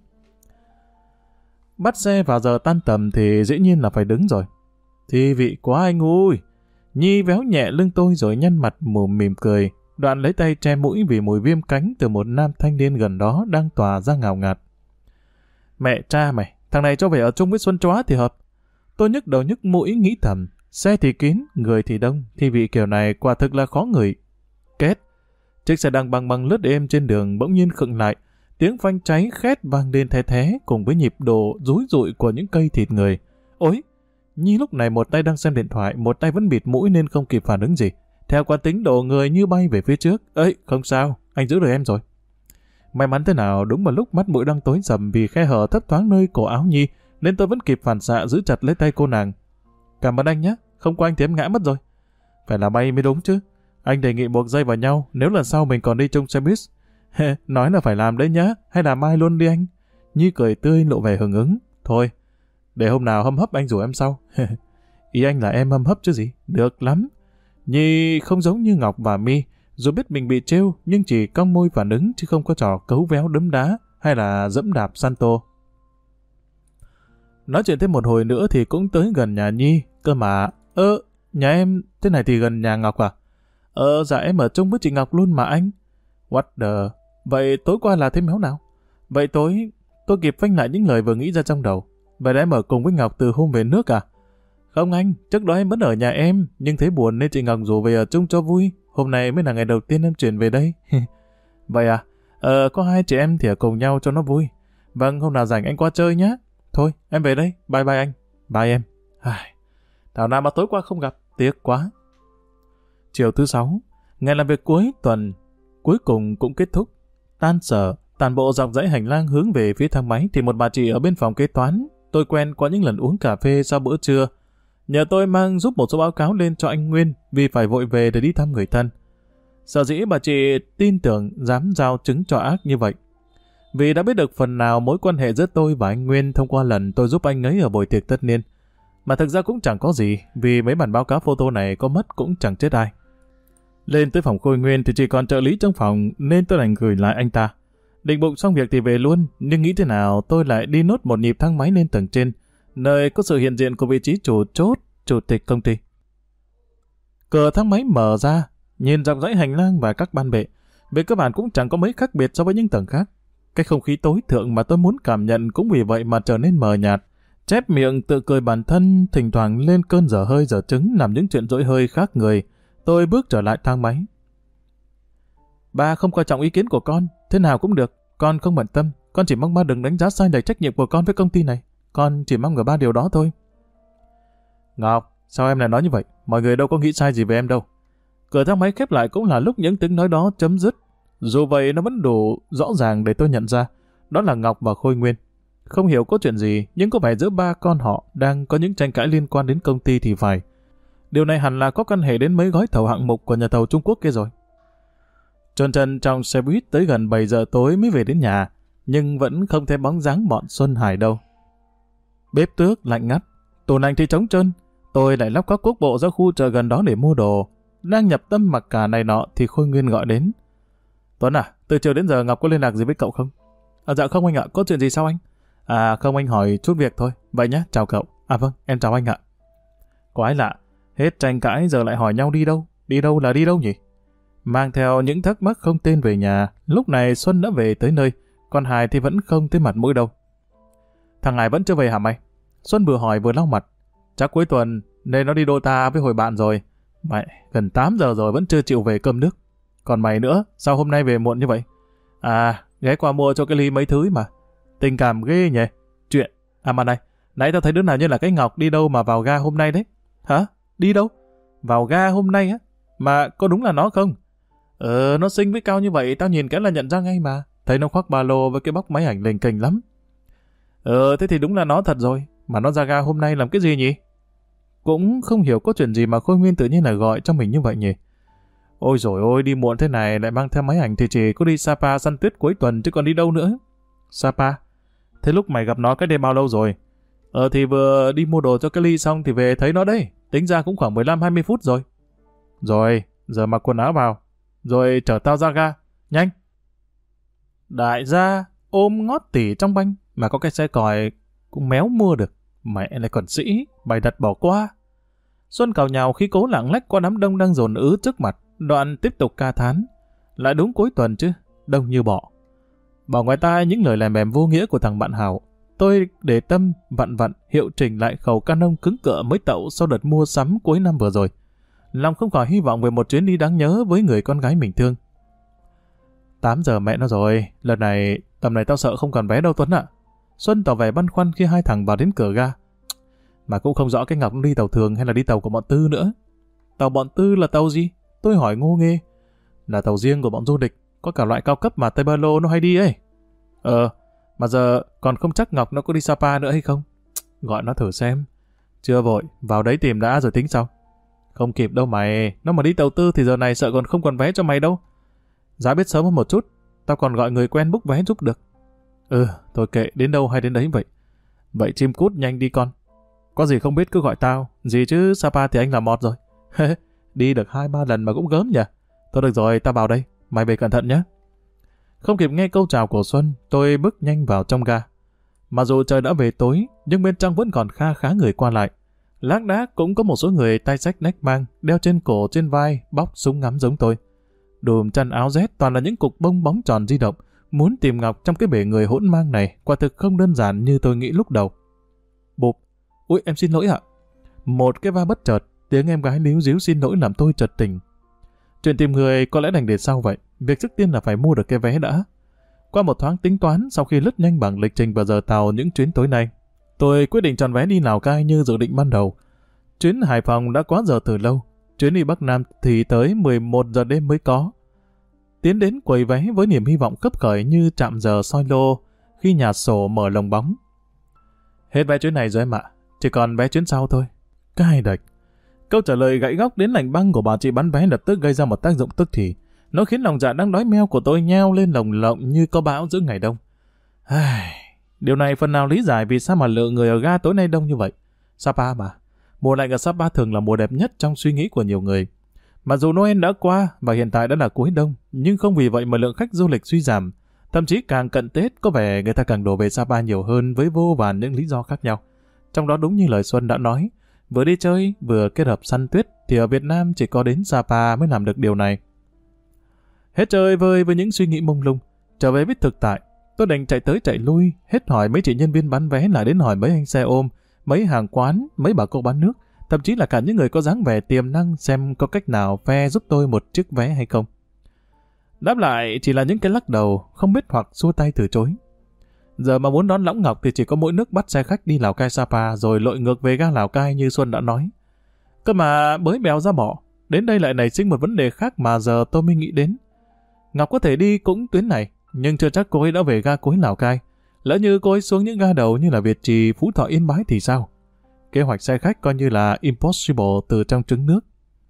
A: Bắt xe vào giờ tan tầm thì dĩ nhiên là phải đứng rồi. Thi vị quá anh ui. Nhi véo nhẹ lưng tôi rồi nhăn mặt mỉm cười. Đoạn lấy tay che mũi vì mùi viêm cánh từ một nam thanh niên gần đó đang tỏa ra ngào ngạt. Mẹ cha mày, thằng này cho về ở chung với Xuân Chóa thì hợp. Tôi nhức đầu nhức mũi nghĩ thầm. Xe thì kín, người thì đông. Thi vị kiểu này quả thực là khó ngửi. Kết. Chiếc xe đang băng băng lướt êm trên đường bỗng nhiên khựng lại. Tiếng phanh cháy khét vang lên the thé cùng với nhịp độ rúi rụi của những cây thịt người. Ôi! Nhi lúc này một tay đang xem điện thoại, một tay vẫn bịt mũi nên không kịp phản ứng gì. Theo quán tính đổ người như bay về phía trước. Ấy, không sao, anh giữ được em rồi. May mắn thế nào đúng vào lúc mắt mũi đang tối sầm vì khe hở thấp thoáng nơi cổ áo Nhi nên tôi vẫn kịp phản xạ giữ chặt lấy tay cô nàng. Cảm ơn anh nhé, không có anh thì em ngã mất rồi. Phải là bay mới đúng chứ. Anh đề nghị buộc dây vào nhau nếu lần sau mình còn đi chung xe buýt. Nói là phải làm đấy nhá, hay là mai luôn đi anh? Nhi cười tươi lộ vẻ hưởng ứng. Thôi, để hôm nào hâm hấp anh rủ em sau. Ý anh là em hâm hấp chứ gì? Được lắm. Nhi không giống như Ngọc và My, dù biết mình bị trêu nhưng chỉ cong môi phản ứng chứ không có trò cấu véo đấm đá hay là dẫm đạp Santo. Nói chuyện thêm một hồi nữa thì cũng tới gần nhà Nhi, cơ mà. Nhà em thế này thì gần nhà Ngọc à? Dạ em ở chung với chị Ngọc luôn mà anh. What the... Vậy tối qua là thế méo nào? Vậy tôi kịp phanh lại những lời vừa nghĩ ra trong đầu. Vậy là em ở cùng với Ngọc từ hôm về nước à? Không anh, trước đó em vẫn ở nhà em, nhưng thấy buồn nên chị Ngọc rủ về ở chung cho vui. Hôm nay mới là ngày đầu tiên em chuyển về đây. Vậy à? Có hai chị em thì ở cùng nhau cho nó vui. Vâng, hôm nào rảnh anh qua chơi nhé. Thôi, em về đây. Bye bye anh. Bye em. Thảo nào mà tối qua không gặp. Tiếc quá. Chiều thứ 6, ngày làm việc cuối tuần, cuối cùng cũng kết thúc. Tan sở, toàn bộ dọc dãy hành lang hướng về phía thang máy thì một bà chị ở bên phòng kế toán, tôi quen qua những lần uống cà phê sau bữa trưa, nhờ tôi mang giúp một số báo cáo lên cho anh Nguyên vì phải vội về để đi thăm người thân. Sở dĩ bà chị tin tưởng dám giao chứng cho ác như vậy, vì đã biết được phần nào mối quan hệ giữa tôi và anh Nguyên thông qua lần tôi giúp anh ấy ở buổi tiệc tất niên. Mà thực ra cũng chẳng có gì, vì mấy bản báo cáo photo này có mất cũng chẳng chết ai. Lên tới phòng Khôi Nguyên thì chỉ còn trợ lý trong phòng nên tôi đành gửi lại anh ta. Định bụng xong việc thì về luôn, nhưng nghĩ thế nào tôi lại đi nốt một nhịp thang máy lên tầng trên, nơi có sự hiện diện của vị trí chủ chốt, chủ tịch công ty. Cửa thang máy mở ra, nhìn dọc dãy hành lang và các ban bệ, về cơ bản cũng chẳng có mấy khác biệt so với những tầng khác. Cái không khí tối thượng mà tôi muốn cảm nhận cũng vì vậy mà trở nên mờ nhạt. Chép miệng tự cười bản thân, thỉnh thoảng lên cơn dở hơi dở trứng làm những chuyện dỗi hơi khác người. Tôi bước trở lại thang máy. Ba không coi trọng ý kiến của con, thế nào cũng được, con không bận tâm, con chỉ mong ba đừng đánh giá sai lệch trách nhiệm của con với công ty này. Con chỉ mong ở ba điều đó thôi. Ngọc, sao em lại nói như vậy? Mọi người đâu có nghĩ sai gì về em đâu. Cửa thang máy khép lại cũng là lúc những tiếng nói đó chấm dứt. Dù vậy nó vẫn đủ rõ ràng để tôi nhận ra, đó là Ngọc và Khôi Nguyên. Không hiểu có chuyện gì, nhưng có vẻ giữa ba con họ đang có những tranh cãi liên quan đến công ty thì phải. Điều này hẳn là có căn hệ đến mấy gói thầu hạng mục của nhà thầu Trung Quốc kia rồi. Trơn trân trong xe buýt tới gần 7 giờ tối mới về đến nhà, nhưng vẫn không thấy bóng dáng bọn Xuân Hải đâu. Bếp tước lạnh ngắt, tủ lạnh thì trống trơn. Tôi lại lóc các quốc bộ ra khu chợ gần đó để mua đồ. Đang nhập tâm mặc cả này nọ thì Khôi Nguyên gọi đến. Tuấn à, từ chiều đến giờ Ngọc có liên lạc gì với cậu không? Dạ không anh ạ, có chuyện gì sao anh? Không, anh hỏi chút việc thôi. Vậy nhé, chào cậu. Vâng, em chào anh ạ. Quái lạ, hết tranh cãi giờ lại hỏi nhau đi đâu? Đi đâu là đi đâu nhỉ? Mang theo những thắc mắc không tên về nhà, lúc này Xuân đã về tới nơi, còn Hải thì vẫn không thấy mặt mũi đâu. Thằng Hải vẫn chưa về hả mày? Xuân vừa hỏi vừa lau mặt. Chắc cuối tuần nên nó đi Dota với hồi bạn rồi. Mẹ, gần 8 giờ rồi vẫn chưa chịu về cơm nước. còn mày nữa, sao hôm nay về muộn như vậy? À, ghé qua mua cho cái ly mấy thứ ấy mà. Tình cảm ghê nhỉ? Chuyện, mà này, nãy tao thấy đứa nào như là cái Ngọc đi đâu mà vào ga hôm nay đấy. Hả? Đi đâu? Vào ga hôm nay á? Mà có đúng là nó không? Nó xinh với cao như vậy, tao nhìn cái là nhận ra ngay mà. Thấy nó khoác ba lô với cái bóc máy ảnh lềnh kềnh lắm. Thế thì đúng là nó thật rồi. Mà nó ra ga hôm nay làm cái gì nhỉ? Cũng không hiểu có chuyện gì mà Khôi Nguyên tự nhiên là gọi cho mình như vậy nhỉ? Ôi dồi ôi, đi muộn thế này lại mang theo máy ảnh thì chỉ có đi Sapa săn tuyết cuối tuần chứ còn đi đâu nữa. Sapa? Thế lúc mày gặp nó cách đây bao lâu rồi? Thì vừa đi mua đồ cho cái ly xong thì về thấy nó đây. Tính ra cũng khoảng 15-20 phút rồi. Rồi, giờ mặc quần áo vào. Rồi chở tao ra ga. Nhanh! Đại gia ôm ngót tỉ trong banh mà có cái xe còi cũng méo mua được. Mẹ lại còn sĩ, bày đặt bỏ qua. Xuân cào nhào khi cố lạng lách qua đám đông đang dồn ứ trước mặt. Đoạn tiếp tục ca thán. Lại đúng cuối tuần chứ, đông như bọ. Bỏ ngoài tai những lời lèm bèm vô nghĩa của thằng bạn Hảo. Tôi để tâm vặn hiệu chỉnh lại khẩu canon cứng cựa mới tậu sau đợt mua sắm cuối năm vừa rồi. Lòng không khỏi hy vọng về một chuyến đi đáng nhớ với người con gái mình thương. 8 giờ mẹ nó rồi, lần này tầm này tao sợ không còn vé đâu Tuấn ạ. Xuân tỏ vẻ băn khoăn khi hai thằng vào đến cửa ga. Mà cũng không rõ cái Ngọc đi tàu thường hay là đi tàu của bọn Tư nữa. Tàu bọn Tư là tàu gì? Tôi hỏi ngô nghê. Là tàu riêng của bọn du lịch, có cả loại cao cấp mà Tây Ba Lô nó hay đi ấy. Mà giờ còn không chắc Ngọc nó có đi Sapa nữa hay không. Gọi nó thử xem. Chưa vội, vào đấy tìm đã rồi tính sau. Không kịp đâu mày, nó mà đi tàu Tư thì giờ này sợ còn không còn vé cho mày đâu. Giá biết sớm hơn một chút, tao còn gọi người quen book vé giúp được. Thôi kệ, đến đâu hay đến đấy vậy. Vậy chim cút nhanh đi con. Có gì không biết cứ gọi tao, gì chứ Sapa thì anh là mọt rồi. Đi được 2-3 lần mà cũng gớm nhỉ. Thôi được rồi, tao vào đây, mày về cẩn thận nhé. Không kịp nghe câu chào của Xuân, tôi bước nhanh vào trong ga. Mặc dù trời đã về tối, nhưng bên trong vẫn còn kha khá người qua lại. Lác đác cũng có một số người tay xách nách mang, đeo trên cổ trên vai, bóc súng ngắm giống tôi. Đùm chăn áo rét toàn là những cục bông bóng tròn di động. Muốn tìm Ngọc trong cái bể người hỗn mang này, quả thực không đơn giản như tôi nghĩ lúc đầu. Bụp, ui em xin lỗi ạ. Một cái va bất chợt, tiếng em gái líu díu xin lỗi làm tôi chợt tỉnh. Chuyện tìm người có lẽ đành để sau vậy. Việc trước tiên là phải mua được cái vé đã. Qua một thoáng tính toán, sau khi lướt nhanh bảng lịch trình và giờ tàu những chuyến tối nay, tôi quyết định chọn vé đi Lào Cai như dự định ban đầu. Chuyến Hải Phòng đã quá giờ từ lâu. Chuyến đi Bắc Nam thì tới 11 giờ đêm mới có. Tiến đến quầy vé với niềm hy vọng khấp khởi như chạm giờ soi lô khi nhà sổ mở lồng bóng. Hết vé chuyến này rồi em ạ, chỉ còn vé chuyến sau thôi. Cai đạch. Câu trả lời gãy góc đến lạnh băng của bà chị bán vé lập tức gây ra một tác dụng tức thì. Nó khiến lòng dạ đang đói meo của tôi nheo lên lồng lộng như có bão giữa ngày đông. Điều này phần nào lý giải vì sao mà lượng người ở ga tối nay đông như vậy. Sapa mà. Mùa lạnh ở Sapa thường là mùa đẹp nhất trong suy nghĩ của nhiều người. Mặc dù Noel đã qua và hiện tại đã là cuối đông, nhưng không vì vậy mà lượng khách du lịch suy giảm. Thậm chí càng cận Tết có vẻ người ta càng đổ về Sapa nhiều hơn với vô vàn những lý do khác nhau. Trong đó đúng như lời Xuân đã nói, vừa đi chơi vừa kết hợp săn tuyết thì ở Việt Nam chỉ có đến Sapa mới làm được điều này. Hết chơi vơi với những suy nghĩ mông lung, trở về với thực tại, tôi đành chạy tới chạy lui, hết hỏi mấy chị nhân viên bán vé lại đến hỏi mấy anh xe ôm, mấy hàng quán, mấy bà cô bán nước, thậm chí là cả những người có dáng vẻ tiềm năng xem có cách nào phe giúp tôi một chiếc vé hay không. Đáp lại chỉ là những cái lắc đầu, không biết hoặc xua tay từ chối. Giờ mà muốn đón Lõng Ngọc thì chỉ có mỗi nước bắt xe khách đi Lào Cai Sapa rồi lội ngược về ga Lào Cai như Xuân đã nói. Cơ mà bới bèo ra bỏ, đến đây lại nảy sinh một vấn đề khác mà giờ tôi mới nghĩ đến. Ngọc có thể đi cũng tuyến này, nhưng chưa chắc cô ấy đã về ga cuối Lào Cai. Lỡ như cô ấy xuống những ga đầu như là Việt Trì, Phú Thọ, Yên Bái thì sao? Kế hoạch xe khách coi như là impossible từ trong trứng nước.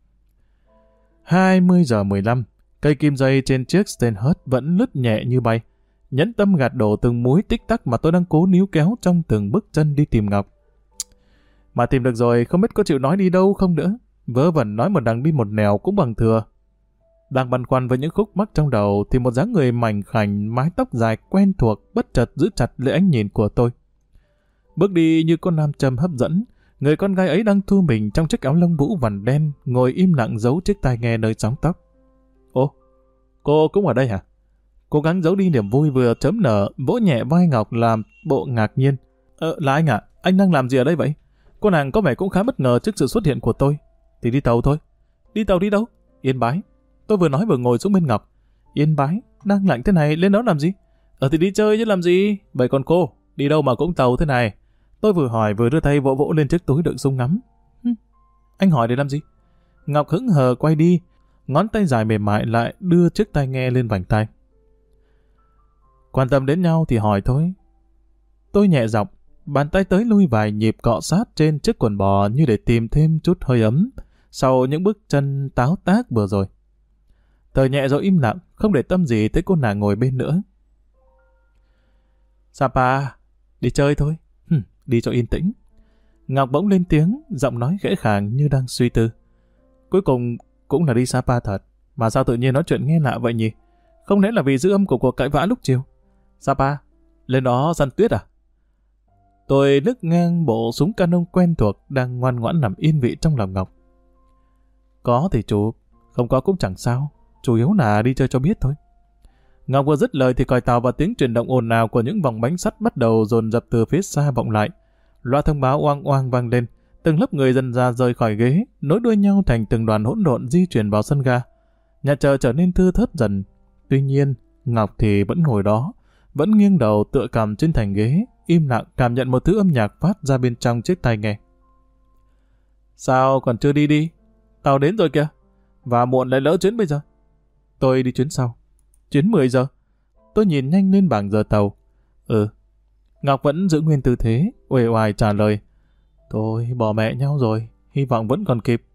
A: 20 giờ 15, cây kim dây trên chiếc Stenhurst vẫn lướt nhẹ như bay. Nhẫn tâm gạt đổ từng múi tích tắc mà tôi đang cố níu kéo trong từng bước chân đi tìm Ngọc. Mà tìm được rồi, không biết có chịu nói đi đâu không nữa. Vớ vẩn nói một đằng đi một nẻo cũng bằng thừa. Đang băn khoăn với những khúc mắc trong đầu thì một dáng người mảnh khảnh, mái tóc dài quen thuộc bất chợt giữ chặt lấy ánh nhìn của tôi. Bước đi như con nam châm hấp dẫn, người con gái ấy đang thu mình trong chiếc áo lông vũ vằn đen, ngồi im lặng giấu chiếc tai nghe nơi sóng tóc. Ồ, cô cũng ở đây hả? Cố gắng giấu đi niềm vui vừa chớm nở, vỗ nhẹ vai Ngọc làm bộ ngạc nhiên. Là anh ạ, anh đang làm gì ở đây vậy? Cô nàng có vẻ cũng khá bất ngờ trước sự xuất hiện của tôi. Thì đi tàu thôi. Đi tàu đi đâu? Yên Bái. Tôi vừa nói vừa ngồi xuống bên Ngọc. Yên bái, đang lạnh thế này, lên đó làm gì? Thì đi chơi chứ làm gì? Vậy còn cô, đi đâu mà cũng tàu thế này? Tôi vừa hỏi vừa đưa tay vỗ vỗ lên chiếc túi đựng súng ngắm. Anh hỏi để làm gì? Ngọc hững hờ quay đi, ngón tay dài mềm mại lại đưa chiếc tai nghe lên vành tai. Quan tâm đến nhau thì hỏi thôi. Tôi nhẹ giọng, bàn tay tới lui vài nhịp cọ sát trên chiếc quần bò như để tìm thêm chút hơi ấm sau những bước chân táo tác vừa rồi. Thời nhẹ rồi im lặng, không để tâm gì tới cô nàng ngồi bên nữa. Sapa, đi chơi thôi. Đi cho yên tĩnh. Ngọc bỗng lên tiếng, giọng nói khẽ khàng như đang suy tư. Cuối cùng cũng là đi Sapa thật, mà sao tự nhiên nói chuyện nghe lạ vậy nhỉ? Không lẽ là vì dư âm của cuộc cãi vã lúc chiều? Sapa, lên đó săn tuyết à? Tôi lướt ngang bộ súng canon quen thuộc đang ngoan ngoãn nằm yên vị trong lòng Ngọc. Có thì chụp, không có cũng chẳng sao, chủ yếu là đi chơi cho biết thôi. Ngọc vừa dứt lời thì còi tàu và tiếng chuyển động ồn ào của những vòng bánh sắt bắt đầu dồn dập từ phía xa vọng lại. Loa thông báo oang oang vang lên, từng lớp người dần ra rời khỏi ghế, nối đuôi nhau thành từng đoàn hỗn độn di chuyển vào sân ga. Nhà chờ trở nên thưa thớt dần. Tuy nhiên, Ngọc thì vẫn ngồi đó, vẫn nghiêng đầu tựa cằm trên thành ghế, im lặng cảm nhận một thứ âm nhạc phát ra bên trong chiếc tai nghe. Sao còn chưa đi đi? Tàu đến rồi kìa. Và muộn lại lỡ chuyến bây giờ. Tôi đi chuyến sau. Chuyến 10 giờ. Tôi nhìn nhanh lên bảng giờ tàu. Ngọc vẫn giữ nguyên tư thế, uể oải trả lời. Thôi, bỏ mẹ nhau rồi, hy vọng vẫn còn kịp.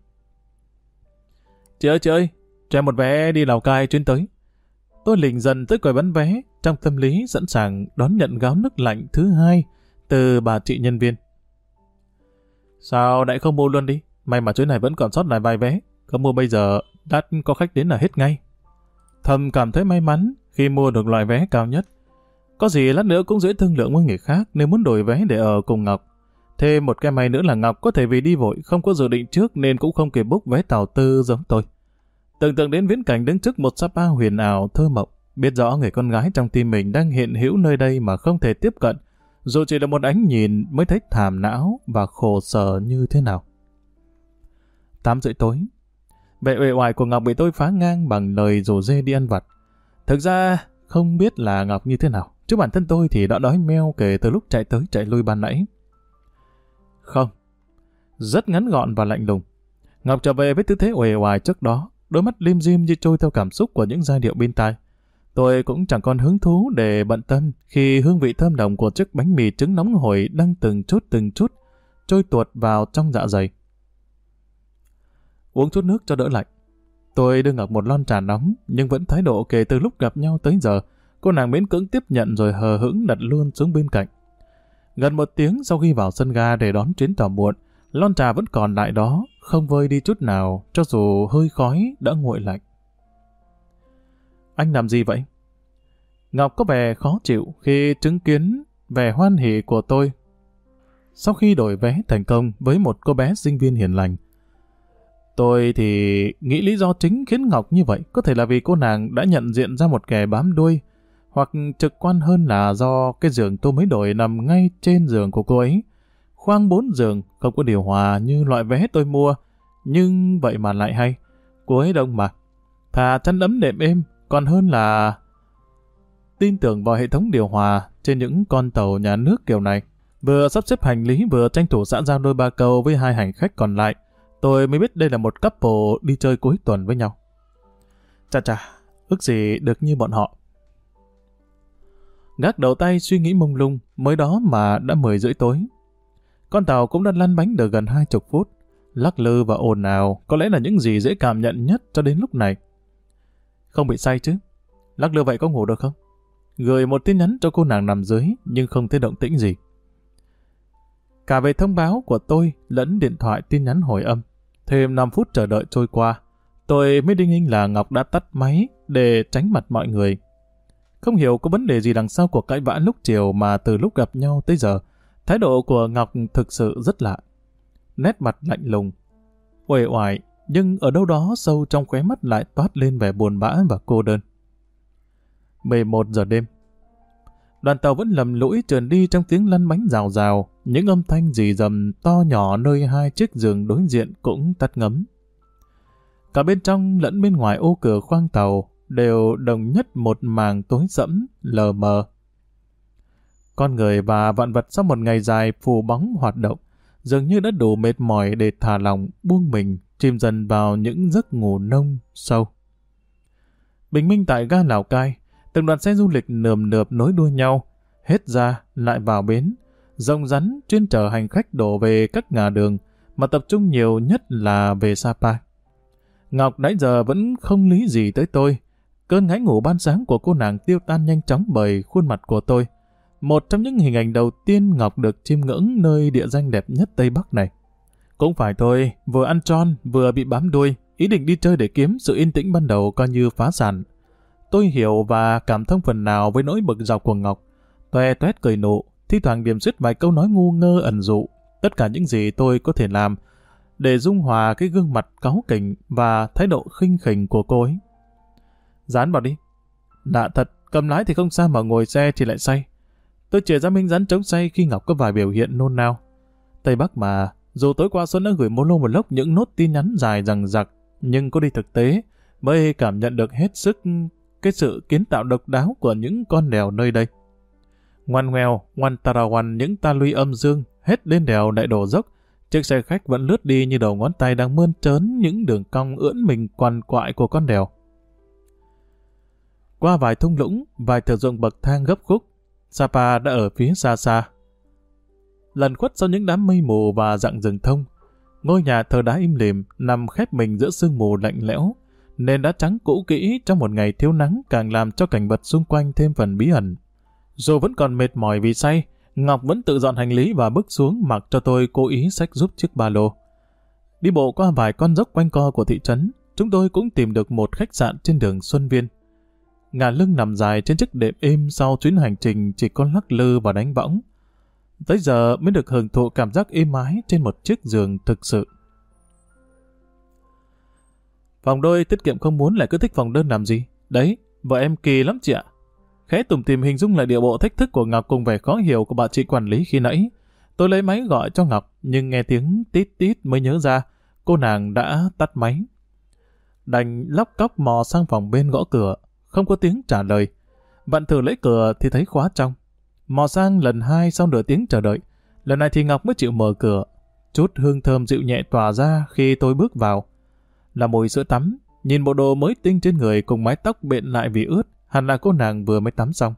A: Chị ơi, cho em một vé đi Lào Cai chuyến tới. Tôi lỉnh dần tới quầy bán vé, trong tâm lý sẵn sàng đón nhận gáo nước lạnh thứ hai từ bà chị nhân viên. Sao lại không mua luôn đi? May mà chuyến này vẫn còn sót lại vài vé. Không mua bây giờ, đắt có khách đến là hết ngay. Thầm cảm thấy may mắn khi mua được loại vé cao nhất. Có gì lát nữa cũng dễ thương lượng với người khác nếu muốn đổi vé để ở cùng Ngọc. Thêm một cái may nữa là Ngọc có thể vì đi vội không có dự định trước nên cũng không kịp book vé tàu tư giống tôi. Tưởng tượng đến viễn cảnh đứng trước một Sapa huyền ảo thơ mộng, biết rõ người con gái trong tim mình đang hiện hữu nơi đây mà không thể tiếp cận, dù chỉ là một ánh nhìn mới thấy thảm não và khổ sở như thế nào. 8 rưỡi tối, vẻ uể oải của Ngọc bị tôi phá ngang bằng lời rủ rê đi ăn vặt. Thực ra không biết là Ngọc như thế nào, chứ bản thân tôi thì đã đói meo kể từ lúc chạy tới chạy lui ban nãy. Không, rất ngắn gọn và lạnh lùng. Ngọc trở về với tư thế uể oải trước đó, đôi mắt lim dim như trôi theo cảm xúc của những giai điệu bên tai. Tôi cũng chẳng còn hứng thú để bận tâm khi hương vị thơm nồng của chiếc bánh mì trứng nóng hổi đang từng chút trôi tuột vào trong dạ dày. Uống chút nước cho đỡ lạnh. Tôi đưa Ngọc một lon trà nóng, nhưng vẫn thái độ kể từ lúc gặp nhau tới giờ, cô nàng miễn cưỡng tiếp nhận rồi hờ hững đặt luôn xuống bên cạnh. Gần 1 tiếng sau khi vào sân ga để đón chuyến tàu muộn, lon trà vẫn còn lại đó, không vơi đi chút nào, cho dù hơi khói đã nguội lạnh. Anh làm gì vậy? Ngọc có vẻ khó chịu khi chứng kiến vẻ hoan hỉ của tôi sau khi đổi vé thành công với một cô bé sinh viên hiền lành. Tôi thì nghĩ lý do chính khiến Ngọc như vậy có thể là vì cô nàng đã nhận diện ra một kẻ bám đuôi, hoặc trực quan hơn là do cái giường tôi mới đổi nằm ngay trên giường của cô ấy. Khoang 4 giường, không có điều hòa như loại vé tôi mua, nhưng vậy mà lại hay. Cô ấy đông mà. Thà chăn ấm đệm êm, còn hơn là tin tưởng vào hệ thống điều hòa trên những con tàu nhà nước kiểu này. Vừa sắp xếp hành lý vừa tranh thủ xã giao đôi ba câu với 2 hành khách còn lại, tôi mới biết đây là một couple đi chơi cuối tuần với nhau. Chà, ước gì được như bọn họ. Gác đầu tay suy nghĩ mông lung, mới đó mà đã 10 rưỡi tối. Con tàu cũng đã lăn bánh được gần 20 phút, lắc lư và ồn ào, có lẽ là những gì dễ cảm nhận nhất cho đến lúc này. Không bị say chứ? Lắc lư vậy có ngủ được không? Gửi một tin nhắn cho cô nàng nằm dưới, nhưng không thấy động tĩnh gì. Cả về thông báo của tôi lẫn điện thoại tin nhắn hồi âm. Thêm 5 phút chờ đợi trôi qua, tôi mới đinh ninh là Ngọc đã tắt máy để tránh mặt mọi người. Không hiểu có vấn đề gì đằng sau cuộc cãi vã lúc chiều mà từ lúc gặp nhau tới giờ, thái độ của Ngọc thực sự rất lạ. Nét mặt lạnh lùng, uể oải, nhưng ở đâu đó sâu trong khóe mắt lại toát lên vẻ buồn bã và cô đơn. 11 giờ đêm. Đoàn tàu vẫn lầm lũi trườn đi trong tiếng lăn bánh rào rào, những âm thanh rì rầm to nhỏ nơi 2 chiếc giường đối diện cũng tắt ngấm. Cả bên trong lẫn bên ngoài ô cửa khoang tàu đều đồng nhất một màng tối sẫm, lờ mờ. Con người và vạn vật sau một ngày dài phủ bóng hoạt động, dường như đã đủ mệt mỏi để thả lỏng, buông mình, chìm dần vào những giấc ngủ nông, sâu. Bình minh tại ga Lào Cai, từng đoàn xe du lịch nườm nượp nối đuôi nhau, hết ra lại vào bến, rồng rắn chuyên chở hành khách đổ về các ngả đường, mà tập trung nhiều nhất là về Sapa. Ngọc nãy giờ vẫn không lý gì tới tôi. Cơn ngáy ngủ ban sáng của cô nàng tiêu tan nhanh chóng bởi khuôn mặt của tôi. Một trong những hình ảnh đầu tiên Ngọc được chiêm ngưỡng nơi địa danh đẹp nhất Tây Bắc này. Cũng phải thôi, vừa ăn tròn, vừa bị bám đuôi, ý định đi chơi để kiếm sự yên tĩnh ban đầu coi như phá sản. Tôi hiểu và cảm thông phần nào với nỗi bực dọc của Ngọc. Toe toét cười nụ, thi thoảng điểm xuyết vài câu nói ngu ngơ ẩn dụ. Tất cả những gì tôi có thể làm để dung hòa cái gương mặt cáu kỉnh và thái độ khinh khỉnh của cô ấy. Dán vào đi. Lạ thật, cầm lái thì không sao mà ngồi xe thì lại say. Tôi chìa ra minh rắn chống say khi Ngọc có vài biểu hiện nôn nao. Tây Bắc mà, dù tối qua Xuân đã gửi một lốc những nốt tin nhắn dài dằng dặc, nhưng có đi thực tế mới cảm nhận được hết sức cái sự kiến tạo độc đáo của những con đèo nơi đây. Ngoằn ngoèo, ngoằn tarawan những ta luy âm dương, hết lên đèo lại đổ dốc, chiếc xe khách vẫn lướt đi như đầu ngón tay đang mơn trớn những đường cong ưỡn mình quằn quại của con đèo. Qua vài thung lũng, vài thửa ruộng bậc thang gấp khúc, Sapa đã ở phía xa xa. Lần khuất sau những đám mây mù và rặng rừng thông, ngôi nhà thờ đá im lìm nằm khép mình giữa sương mù lạnh lẽo, nền đá trắng cũ kỹ trong một ngày thiếu nắng càng làm cho cảnh vật xung quanh thêm phần bí ẩn. Dù vẫn còn mệt mỏi vì say, Ngọc vẫn tự dọn hành lý và bước xuống mặc cho tôi cố ý xách giúp chiếc ba lô. Đi bộ qua vài con dốc quanh co của thị trấn, chúng tôi cũng tìm được một khách sạn trên đường Xuân Viên. Ngả lưng nằm dài trên chiếc đệm êm sau chuyến hành trình chỉ có lắc lư và đánh võng. Tới giờ mới được hưởng thụ cảm giác êm ái trên một chiếc giường thực sự. Phòng đôi tiết kiệm không muốn lại cứ thích phòng đơn làm gì? Đấy, vợ em kỳ lắm chị ạ. Khẽ tủm tỉm hình dung lại điệu bộ thách thức của Ngọc cùng vẻ khó hiểu của bà chị quản lý khi nãy. Tôi lấy máy gọi cho Ngọc, nhưng nghe tiếng tít tít mới nhớ ra cô nàng đã tắt máy. Đành lóc cóc mò sang phòng bên gõ cửa, không có tiếng trả lời. Vặn thử lấy cửa thì thấy khóa trong. Mò sang lần 2 sau nửa tiếng chờ đợi. Lần này thì Ngọc mới chịu mở cửa. Chút hương thơm dịu nhẹ tỏa ra khi tôi bước vào. Là mùi sữa tắm, nhìn bộ đồ mới tinh trên người cùng mái tóc bện lại vì ướt, hẳn là cô nàng vừa mới tắm xong.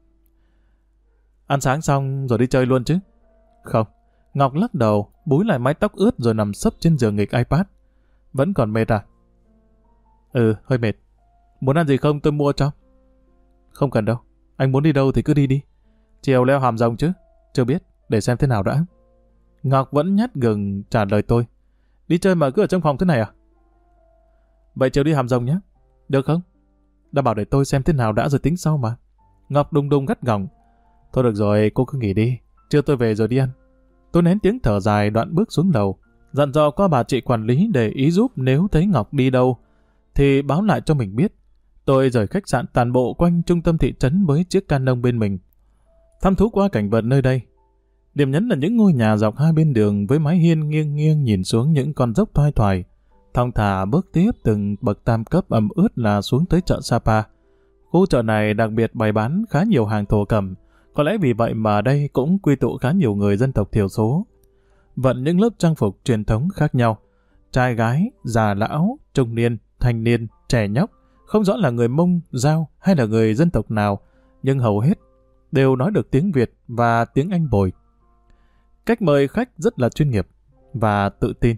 A: Ăn sáng xong rồi đi chơi luôn chứ? Không. Ngọc lắc đầu, búi lại mái tóc ướt rồi nằm sấp trên giường nghịch iPad. Vẫn còn mệt à? Ừ, hơi mệt. Muốn ăn gì không tôi mua cho. Không cần đâu. Anh muốn đi đâu thì cứ đi đi. Chiều leo Hàm Rồng chứ? Chưa biết, để xem thế nào đã. Ngọc vẫn nhát gừng trả lời tôi. Đi chơi mà cứ ở trong phòng thế này à? Vậy chiều đi Hàm Rồng nhé. Được không? Đã bảo để tôi xem thế nào đã rồi tính sau mà. Ngọc đùng đùng gắt gỏng. Thôi được rồi, cô cứ nghỉ đi. Trưa tôi về rồi đi ăn. Tôi nén tiếng thở dài đoạn bước xuống lầu, dặn dò qua bà chị quản lý để ý giúp nếu thấy Ngọc đi đâu thì báo lại cho mình biết. Tôi rời khách sạn tàn bộ quanh trung tâm thị trấn với chiếc Canon bên mình. Thăm thú qua cảnh vật nơi đây. Điểm nhấn là những ngôi nhà dọc hai bên đường với mái hiên nghiêng nghiêng nhìn xuống những con dốc thoai thoải. Thong thả bước tiếp từng bậc tam cấp ẩm ướt là xuống tới chợ Sapa. Khu chợ này đặc biệt bày bán khá nhiều hàng thổ cẩm. Có lẽ vì vậy mà đây cũng quy tụ khá nhiều người dân tộc thiểu số. Vận những lớp trang phục truyền thống khác nhau. Trai gái, già lão, trung niên, thanh niên, trẻ nhóc. Không rõ là người Mông, Dao hay là người dân tộc nào, nhưng hầu hết đều nói được tiếng Việt và tiếng Anh bồi. Cách mời khách rất là chuyên nghiệp và tự tin.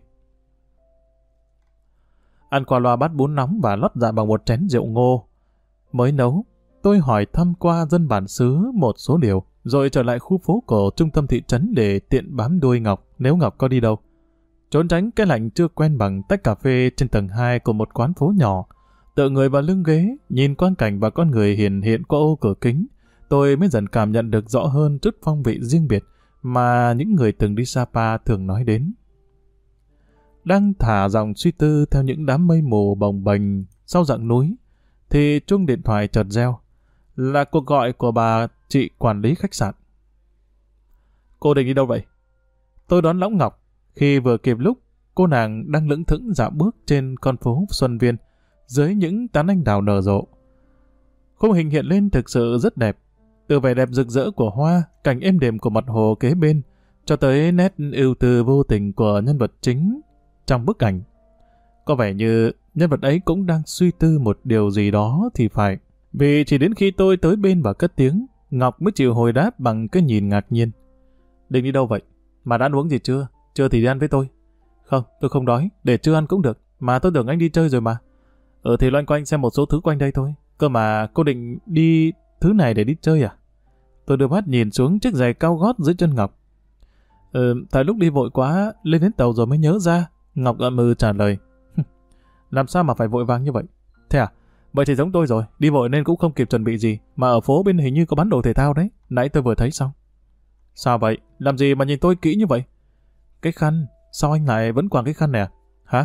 A: Ăn qua loa bát bún nóng và lót dạ bằng một chén rượu ngô mới nấu. Tôi hỏi thăm qua dân bản xứ một số điều, rồi trở lại khu phố cổ trung tâm thị trấn để tiện bám đuôi Ngọc nếu Ngọc có đi đâu. Trốn tránh cái lạnh chưa quen bằng tách cà phê trên tầng 2 của một quán phố nhỏ. Tựa người vào lưng ghế, nhìn quang cảnh và con người hiển hiện qua ô cửa kính, tôi mới dần cảm nhận được rõ hơn chút phong vị riêng biệt mà những người từng đi Sapa thường nói đến. Đang thả dòng suy tư theo những đám mây mù bồng bềnh sau dặng núi, thì chuông điện thoại chợt reo. Là cuộc gọi của bà chị quản lý khách sạn. Cô định đi đâu vậy? Tôi đón Lõng Ngọc khi vừa kịp lúc cô nàng đang lững thững dạo bước trên con phố Xuân Viên, dưới những tán anh đào nở rộ. Khung hình hiện lên thực sự rất đẹp, từ vẻ đẹp rực rỡ của hoa, cảnh êm đềm của mặt hồ kế bên, cho tới nét ưu tư vô tình của nhân vật chính trong bức ảnh. Có vẻ như nhân vật ấy cũng đang suy tư một điều gì đó thì phải. Vì chỉ đến khi tôi tới bên và cất tiếng, Ngọc mới chịu hồi đáp bằng cái nhìn ngạc nhiên. Định đi đâu vậy? Mà đã ăn uống gì chưa? Chưa thì đi ăn với tôi. Không, tôi không đói, để chưa ăn cũng được. Mà tôi tưởng anh đi chơi rồi mà. Thì loanh quanh xem một số thứ quanh đây thôi. Cơ mà cô định đi thứ này để đi chơi à? Tôi đưa mắt nhìn xuống chiếc giày cao gót dưới chân Ngọc. Tại lúc đi vội quá, lên đến tàu rồi mới nhớ ra. Ngọc ậm ừ trả lời. Làm sao mà phải vội vàng như vậy? Thế à? Vậy thì giống tôi rồi, đi vội nên cũng không kịp chuẩn bị gì. Mà ở phố bên hình như có bán đồ thể thao đấy. Nãy tôi vừa thấy xong. Sao vậy? Làm gì mà nhìn tôi kỹ như vậy? Cái khăn, sao anh lại vẫn quàng cái khăn này à? Hả?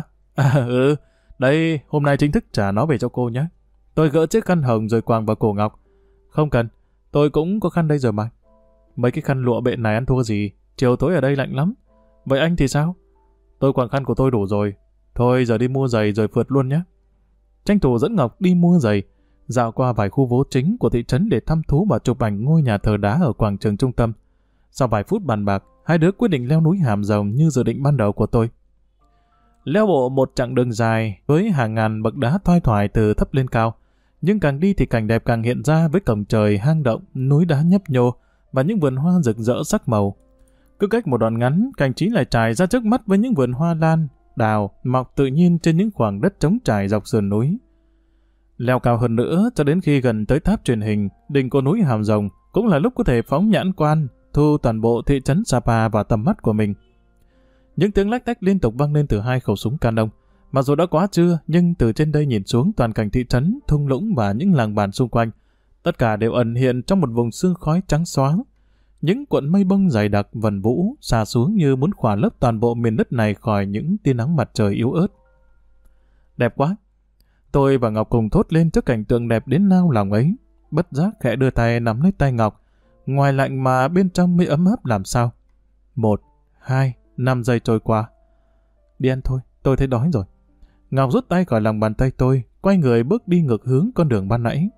A: Đây, hôm nay chính thức trả nó về cho cô nhé. Tôi gỡ chiếc khăn hồng rồi quàng vào cổ Ngọc. Không cần, tôi cũng có khăn đây rồi mà. Mấy cái khăn lụa bện này ăn thua gì, chiều tối ở đây lạnh lắm. Vậy anh thì sao? Tôi quàng khăn của tôi đủ rồi. Thôi giờ đi mua giày rồi phượt luôn nhé. Tranh thủ dẫn Ngọc đi mua giày, dạo qua vài khu phố chính của thị trấn để thăm thú và chụp ảnh ngôi nhà thờ đá ở quảng trường trung tâm. Sau vài phút bàn bạc, hai đứa quyết định leo núi Hàm Rồng như dự định ban đầu của tôi. Leo bộ một chặng đường dài với hàng ngàn bậc đá thoai thoải từ thấp lên cao, nhưng càng đi thì cảnh đẹp càng hiện ra với cổng trời hang động, núi đá nhấp nhô và những vườn hoa rực rỡ sắc màu. Cứ cách một đoạn ngắn, cảnh trí lại trải ra trước mắt với những vườn hoa lan, đào mọc tự nhiên trên những khoảng đất trống trải dọc sườn núi. Leo cao hơn nữa cho đến khi gần tới tháp truyền hình, đỉnh của núi Hàm Rồng cũng là lúc có thể phóng nhãn quan, thu toàn bộ thị trấn Sapa vào tầm mắt của mình. Những tiếng lách tách liên tục vang lên từ hai khẩu súng canon. Mặc dù đã quá trưa, nhưng từ trên đây nhìn xuống toàn cảnh thị trấn, thung lũng và những làng bản xung quanh, tất cả đều ẩn hiện trong một vùng sương khói trắng xóa. Những cuộn mây bông dày đặc vần vũ xà xuống như muốn khỏa lấp toàn bộ miền đất này khỏi những tia nắng mặt trời yếu ớt. Đẹp quá! Tôi và Ngọc cùng thốt lên trước cảnh tượng đẹp đến nao lòng ấy. Bất giác khẽ đưa tay nắm lấy tay Ngọc. Ngoài lạnh mà bên trong mới ấm áp làm sao. 1, 2, 5 giây trôi qua. Đi ăn thôi, tôi thấy đói rồi. Ngọc rút tay khỏi lòng bàn tay tôi, quay người bước đi ngược hướng con đường ban nãy.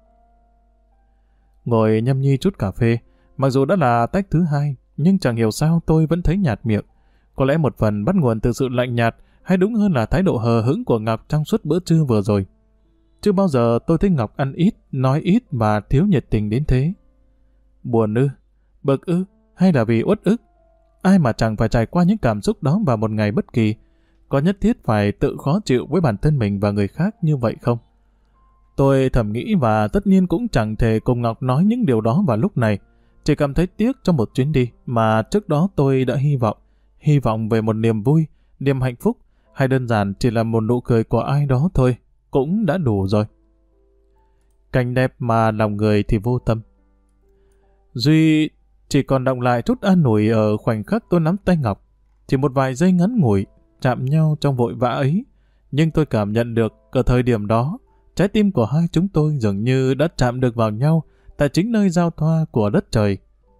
A: Ngồi nhâm nhi chút cà phê, mặc dù đã là tách thứ hai, nhưng chẳng hiểu sao tôi vẫn thấy nhạt miệng. Có lẽ một phần bắt nguồn từ sự lạnh nhạt, hay đúng hơn là thái độ hờ hững của Ngọc trong suốt bữa trưa vừa rồi. Chưa bao giờ tôi thấy Ngọc ăn ít, nói ít và thiếu nhiệt tình đến thế. Buồn ư, bực ư, hay là vì uất ức? Ai mà chẳng phải trải qua những cảm xúc đó vào một ngày bất kỳ? Có nhất thiết phải tự khó chịu với bản thân mình và người khác như vậy không? Tôi thầm nghĩ và tất nhiên cũng chẳng thể cùng Ngọc nói những điều đó vào lúc này. Chỉ cảm thấy tiếc trong một chuyến đi mà trước đó tôi đã hy vọng về một niềm vui, niềm hạnh phúc, hay đơn giản chỉ là một nụ cười của ai đó thôi, cũng đã đủ rồi. Cảnh đẹp mà lòng người thì vô tâm. Duy chỉ còn đọng lại chút an ủi ở khoảnh khắc tôi nắm tay Ngọc. Chỉ một vài giây ngắn ngủi, chạm nhau trong vội vã ấy. Nhưng tôi cảm nhận được ở thời điểm đó, trái tim của hai chúng tôi dường như đã chạm được vào nhau tại chính nơi giao thoa của đất trời.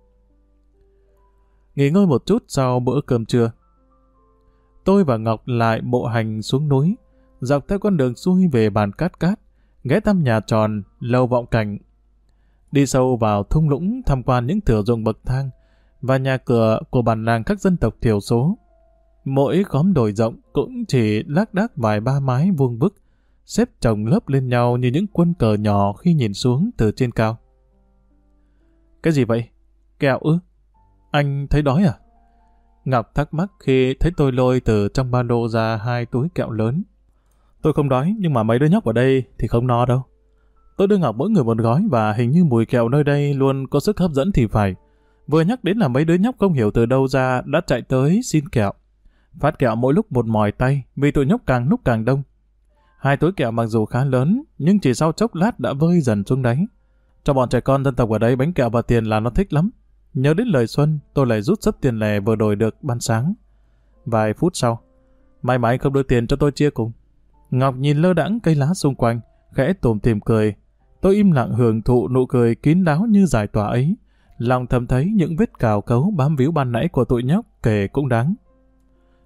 A: Nghỉ ngơi một chút sau bữa cơm trưa, tôi và Ngọc lại bộ hành xuống núi, dọc theo con đường xuôi về bản Cát Cát, ghé thăm nhà tròn, lầu Vọng Cảnh. Đi sâu vào thung lũng tham quan những thửa ruộng bậc thang và nhà cửa của bản làng các dân tộc thiểu số. Mỗi khóm đồi rộng cũng chỉ lác đác vài ba mái vuông vức, xếp chồng lớp lên nhau như những quân cờ nhỏ khi nhìn xuống từ trên cao. Cái gì vậy? Kẹo ư? Anh thấy đói à? Ngọc thắc mắc khi thấy tôi lôi từ trong ba lô ra 2 túi kẹo lớn. Tôi không đói, nhưng mà mấy đứa nhóc ở đây thì không no đâu. Tôi đưa Ngọc mỗi người một gói và hình như mùi kẹo nơi đây luôn có sức hấp dẫn thì phải. Vừa nhắc đến là mấy đứa nhóc không hiểu từ đâu ra đã chạy tới xin kẹo. Phát kẹo mỗi lúc một mỏi tay vì tụi nhóc càng lúc càng đông. 2 túi kẹo mặc dù khá lớn nhưng chỉ sau chốc lát đã vơi dần xuống đáy. Cho bọn trẻ con dân tộc ở đây bánh kẹo và tiền là nó thích lắm. Nhớ đến lời Xuân, tôi lại rút sấp tiền lẻ vừa đổi được ban sáng. Vài phút sau, may mà anh không đưa tiền cho tôi chia cùng. Ngọc nhìn lơ đãng cây lá xung quanh, khẽ tủm tỉm cười. Tôi im lặng hưởng thụ nụ cười kín đáo như giải tỏa ấy. Lòng thầm thấy những vết cào cấu bám víu ban nãy của tụi nhóc kể cũng đáng.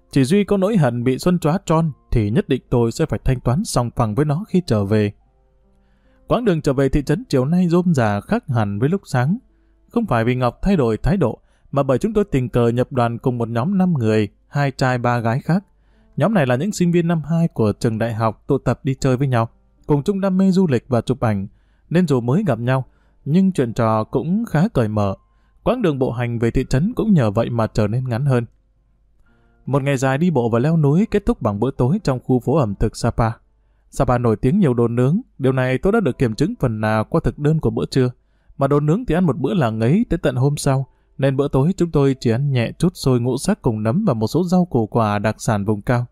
A: Chỉ duy có nỗi hận bị Xuân chóa tròn thì nhất định tôi sẽ phải thanh toán sòng phẳng với nó khi trở về. Quãng đường trở về thị trấn chiều nay rôm rả khác hẳn với lúc sáng. Không phải vì Ngọc thay đổi thái độ, mà bởi chúng tôi tình cờ nhập đoàn cùng một nhóm 5 người, 2 trai 3 gái khác. Nhóm này là những sinh viên năm 2 của trường đại học tụ tập đi chơi với nhau, cùng chung đam mê du lịch và chụp ảnh, nên dù mới gặp nhau, nhưng chuyện trò cũng khá cởi mở. Quãng đường bộ hành về thị trấn cũng nhờ vậy mà trở nên ngắn hơn. Một ngày dài đi bộ và leo núi kết thúc bằng bữa tối trong khu phố ẩm thực Sapa. Sapa nổi tiếng nhiều đồ nướng, điều này tôi đã được kiểm chứng phần nào qua thực đơn của bữa trưa. Mà đồ nướng thì ăn một bữa là ngấy tới tận hôm sau, nên bữa tối chúng tôi chỉ ăn nhẹ chút xôi ngũ sắc cùng nấm và một số rau củ quả đặc sản vùng cao.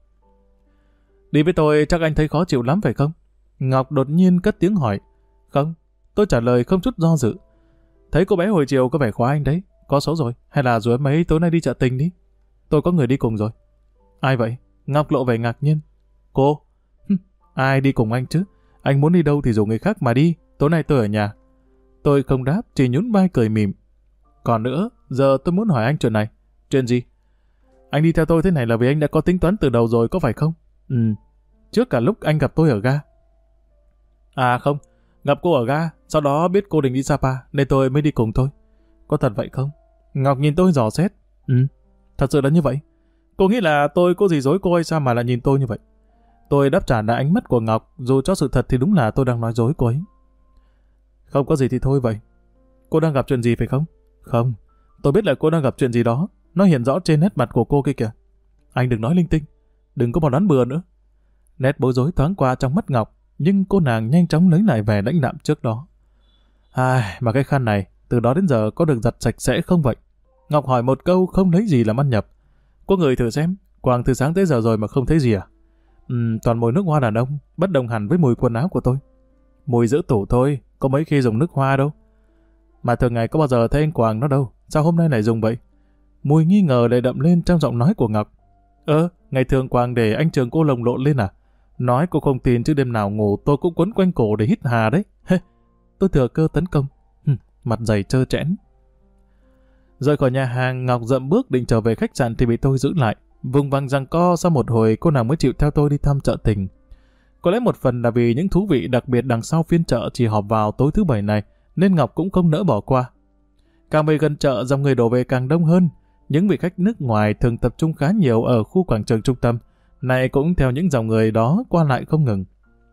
A: Đi với tôi chắc anh thấy khó chịu lắm phải không? Ngọc đột nhiên cất tiếng hỏi. Không, tôi trả lời không chút do dự. Thấy cô bé hồi chiều có vẻ khóa anh đấy, có số rồi, hay là rủ em ấy tối nay đi chợ tình đi. Tôi có người đi cùng rồi. Ai vậy? Ngọc lộ vẻ ngạc nhiên. Cô? Ai đi cùng anh chứ? Anh muốn đi đâu thì rủ người khác mà đi, tối nay tôi ở nhà. Tôi không đáp, chỉ nhún vai cười mỉm. Còn nữa, giờ tôi muốn hỏi anh chuyện này. Chuyện gì? Anh đi theo tôi thế này là vì anh đã có tính toán từ đầu rồi có phải không? Trước cả lúc anh gặp tôi ở ga. À không, gặp cô ở ga, sau đó biết cô định đi Sapa nên tôi mới đi cùng thôi. Có thật vậy không? Ngọc nhìn tôi dò xét. Thật sự là như vậy. Cô nghĩ là tôi có gì dối cô hay sao mà lại nhìn tôi như vậy? Tôi đáp trả lại ánh mắt của Ngọc, dù cho sự thật thì đúng là tôi đang nói dối cô ấy. Không có gì thì thôi vậy. Cô đang gặp chuyện gì phải không? Không, tôi biết là cô đang gặp chuyện gì đó. Nó hiện rõ trên nét mặt của cô kia kìa. Anh đừng nói linh tinh, đừng có mà đoán bừa nữa. Nét bối rối thoáng qua trong mắt Ngọc, nhưng cô nàng nhanh chóng lấy lại vẻ lãnh đạm trước đó. Mà cái khăn này, từ đó đến giờ có được giặt sạch sẽ không vậy? Ngọc hỏi một câu không lấy gì làm ăn nhập. Cô ngửi thử xem, quàng từ sáng tới giờ rồi mà không thấy gì à? Toàn mùi nước hoa đàn ông, bất đồng hẳn với mùi quần áo của tôi. Mùi giữ tủ thôi, có mấy khi dùng nước hoa đâu. Mà thường ngày có bao giờ thấy anh quàng nó đâu, sao hôm nay lại dùng vậy? Mùi nghi ngờ lại đậm lên trong giọng nói của Ngọc. Ngày thường quàng để anh Trường cô lồng lộn lên à? Nói cô không tin chứ đêm nào ngủ tôi cũng quấn quanh cổ để hít hà đấy. Tôi thừa cơ tấn công. Mặt dày trơ trẽn. Rời khỏi nhà hàng, Ngọc dậm bước định trở về khách sạn thì bị tôi giữ lại. Vùng vằng giằng co sau một hồi cô nàng mới chịu theo tôi đi thăm chợ tình. Có lẽ một phần là vì những thú vị đặc biệt đằng sau phiên chợ chỉ họp vào tối thứ Bảy này, nên Ngọc cũng không nỡ bỏ qua. Càng về gần chợ, dòng người đổ về càng đông hơn. Những vị khách nước ngoài thường tập trung khá nhiều ở khu quảng trường trung tâm, này cũng theo những dòng người đó qua lại không ngừng.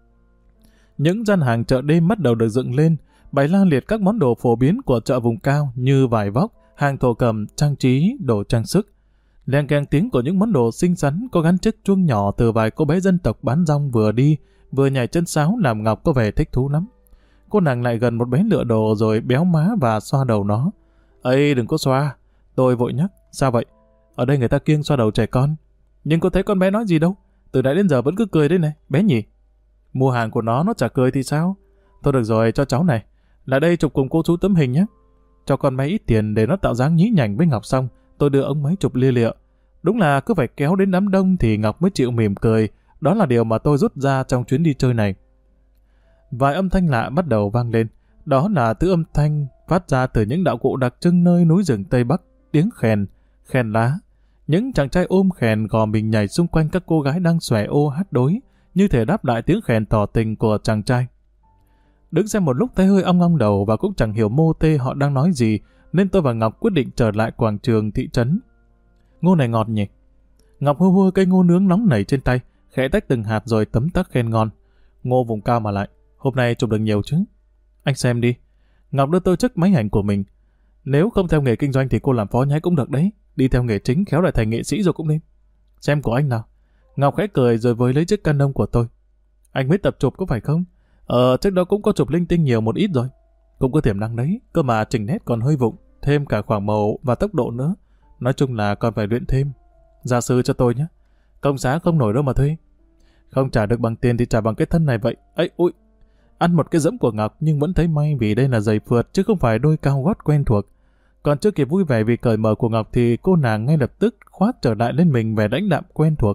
A: Những gian hàng chợ đêm bắt đầu được dựng lên, bày la liệt các món đồ phổ biến của chợ vùng cao như vải vóc, hàng thổ cẩm, trang trí, đồ trang sức. Leng keng tiếng của những món đồ xinh xắn có gắn chiếc chuông nhỏ từ vài cô bé dân tộc bán rong vừa đi vừa nhảy chân sáo làm Ngọc có vẻ thích thú lắm. Cô nàng lại gần một bé lựa đồ rồi béo má và xoa đầu nó. Ây, đừng có xoa. Tôi vội nhắc. Sao vậy? Ở đây người ta kiêng xoa đầu trẻ con. Nhưng có thấy con bé nói gì đâu. Từ nãy đến giờ vẫn cứ cười đấy này, bé nhỉ. Mua hàng của nó chả cười thì sao? Thôi được rồi, cho cháu này. Lại đây chụp cùng cô chú tấm hình nhé. Cho con bé ít tiền để nó tạo dáng nhí nhảnh với Ngọc xong, tôi đưa ông máy chụp lia lịa. Đúng là cứ phải kéo đến đám đông thì Ngọc mới chịu mỉm cười. Đó là điều mà tôi rút ra trong chuyến đi chơi này. Vài âm thanh lạ bắt đầu vang lên. Đó là thứ âm thanh phát ra từ những đạo cụ đặc trưng nơi núi rừng Tây Bắc, tiếng khèn, khèn lá. Những chàng trai ôm khèn gò mình nhảy xung quanh các cô gái đang xòe ô hát đối, như thể đáp lại tiếng khèn tỏ tình của chàng trai. Đứng xem một lúc thấy hơi ong ong đầu và cũng chẳng hiểu mô tê họ đang nói gì, nên tôi và Ngọc quyết định trở lại quảng trường thị trấn. Ngô này ngọt nhỉ? Ngọc hô hô cây ngô nướng nóng nảy trên tay, khẽ tách từng hạt rồi tấm tắc khen ngon. Ngô vùng cao mà lại, hôm nay chụp được nhiều chứ? Anh xem đi. Ngọc đưa tôi chiếc máy ảnh của mình. Nếu không theo nghề kinh doanh thì cô làm phó nhái cũng được đấy. Đi theo nghề chính khéo lại thành nghệ sĩ rồi cũng nên. Xem của anh nào. Ngọc khẽ cười rồi với lấy chiếc Canon của tôi. Anh mới tập chụp có phải không? Trước đó cũng có chụp linh tinh nhiều một ít rồi. Cũng có tiềm năng đấy, cơ mà chỉnh nét còn hơi vụng, thêm cả khoảng màu và tốc độ nữa. Nói chung là còn phải luyện thêm. Gia sư cho tôi nhé. Công giá không nổi đâu mà thuê. Không trả được bằng tiền thì trả bằng cái thân này vậy. Ấy ui. Ăn một cái dẫm của Ngọc nhưng vẫn thấy may vì đây là giày phượt chứ không phải đôi cao gót quen thuộc. Còn chưa kịp vui vẻ vì cởi mở của Ngọc thì cô nàng ngay lập tức khoác trở lại lên mình vẻ lãnh đạm quen thuộc.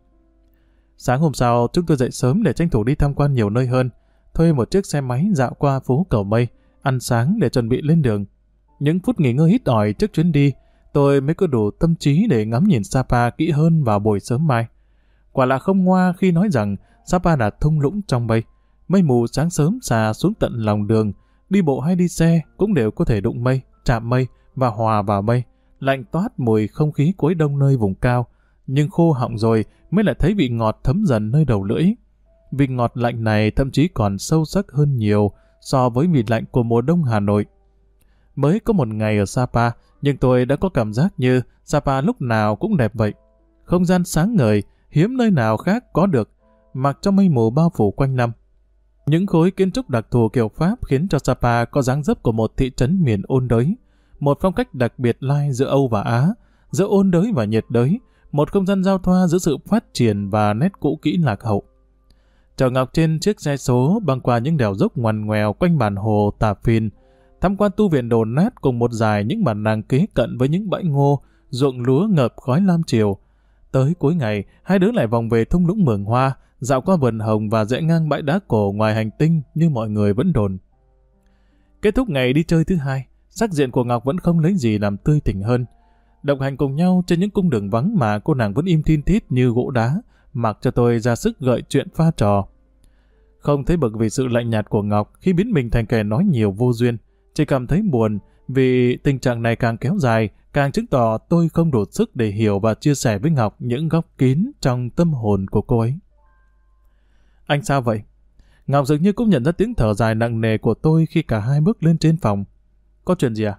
A: Sáng hôm sau chúng tôi dậy sớm để tranh thủ đi tham quan nhiều nơi hơn, thuê một chiếc xe máy dạo qua phố Cầu Mây, ăn sáng để chuẩn bị lên đường. Những phút nghỉ ngơi hít ỏi trước chuyến đi, tôi mới có đủ tâm trí để ngắm nhìn Sapa kỹ hơn vào buổi sớm mai. Quả là không ngoa khi nói rằng Sapa là thung lũng trong mây. Mây mù sáng sớm xà xuống tận lòng đường, đi bộ hay đi xe cũng đều có thể đụng mây, chạm mây và hòa vào mây. Lạnh toát mùi không khí cuối đông nơi vùng cao, nhưng khô họng rồi mới lại thấy vị ngọt thấm dần nơi đầu lưỡi. Vị ngọt lạnh này thậm chí còn sâu sắc hơn nhiều so với vị lạnh của mùa đông Hà Nội. Mới có một ngày ở Sapa, nhưng tôi đã có cảm giác như Sapa lúc nào cũng đẹp vậy. Không gian sáng ngời, hiếm nơi nào khác có được, mặc cho mây mù bao phủ quanh năm. Những khối kiến trúc đặc thù kiểu Pháp khiến cho Sapa có dáng dấp của một thị trấn miền ôn đới, một phong cách đặc biệt lai giữa Âu và Á, giữa ôn đới và nhiệt đới, một không gian giao thoa giữa sự phát triển và nét cũ kỹ lạc hậu. Chở Ngọc trên chiếc xe số băng qua những đèo dốc ngoằn ngoèo quanh bản hồ Tà Phìn, tham quan tu viện đổ nát cùng một dải những bản làng kế cận với những bãi ngô, ruộng lúa ngập khói lam chiều. Tới cuối ngày, hai đứa lại vòng về thung lũng Mường Hoa, dạo qua vườn hồng và rẽ ngang bãi đá cổ ngoài hành tinh như mọi người vẫn đồn. Kết thúc ngày đi chơi thứ hai, sắc diện của Ngọc vẫn không lấy gì làm tươi tỉnh hơn. Đồng hành cùng nhau trên những cung đường vắng mà cô nàng vẫn im thin thít như gỗ đá, mặc cho tôi ra sức gợi chuyện pha trò. Không thấy bực vì sự lạnh nhạt của Ngọc khi biến mình thành kẻ nói nhiều vô duyên, chỉ cảm thấy buồn vì tình trạng này càng kéo dài, càng chứng tỏ tôi không đủ sức để hiểu và chia sẻ với Ngọc những góc kín trong tâm hồn của cô ấy. Anh sao vậy? Ngọc dường như cũng nhận ra tiếng thở dài nặng nề của tôi khi cả hai bước lên trên phòng. Có chuyện gì à?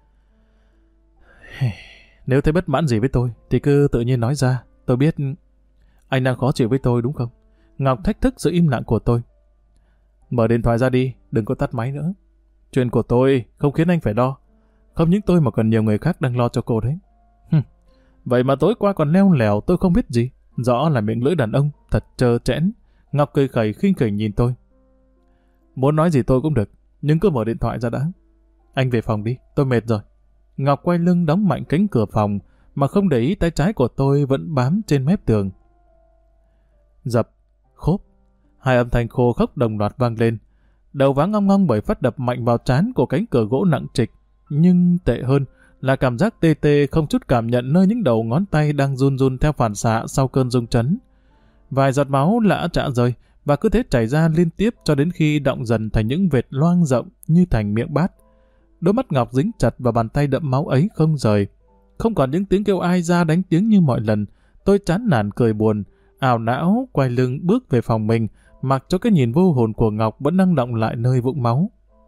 A: Nếu thấy bất mãn gì với tôi thì cứ tự nhiên nói ra. Tôi biết anh đang khó chịu với tôi đúng không? Ngọc thách thức sự im lặng của tôi. Mở điện thoại ra đi, đừng có tắt máy nữa. Chuyện của tôi không khiến anh phải lo. Không những tôi mà còn nhiều người khác đang lo cho cô đấy. Vậy mà tối qua còn leo lẻo tôi không biết gì. Rõ là miệng lưỡi đàn ông, thật trơ trẽn. Ngọc cười khẩy khinh khỉnh nhìn tôi. Muốn nói gì tôi cũng được, nhưng cứ mở điện thoại ra đã. Anh về phòng đi, tôi mệt rồi. Ngọc quay lưng đóng mạnh cánh cửa phòng, mà không để ý tay trái của tôi vẫn bám trên mép tường. Dập, khốp, hai âm thanh khô khốc đồng loạt vang lên. Đầu váng ngong ngong bởi phát đập mạnh vào trán của cánh cửa gỗ nặng trịch. Nhưng tệ hơn là cảm giác tê tê không chút cảm nhận nơi những đầu ngón tay đang run run theo phản xạ sau cơn rung chấn. Vài giọt máu lã chã rơi và cứ thế chảy ra liên tiếp cho đến khi đọng dần thành những vệt loang rộng như thành miệng bát. Đôi mắt Ngọc dính chặt vào bàn tay đẫm máu ấy không rời. Không còn những tiếng kêu ai ra đánh tiếng như mọi lần. Tôi chán nản cười buồn, ảo não quay lưng bước về phòng mình, mặc cho cái nhìn vô hồn của Ngọc vẫn đang đọng lại nơi vũng máu.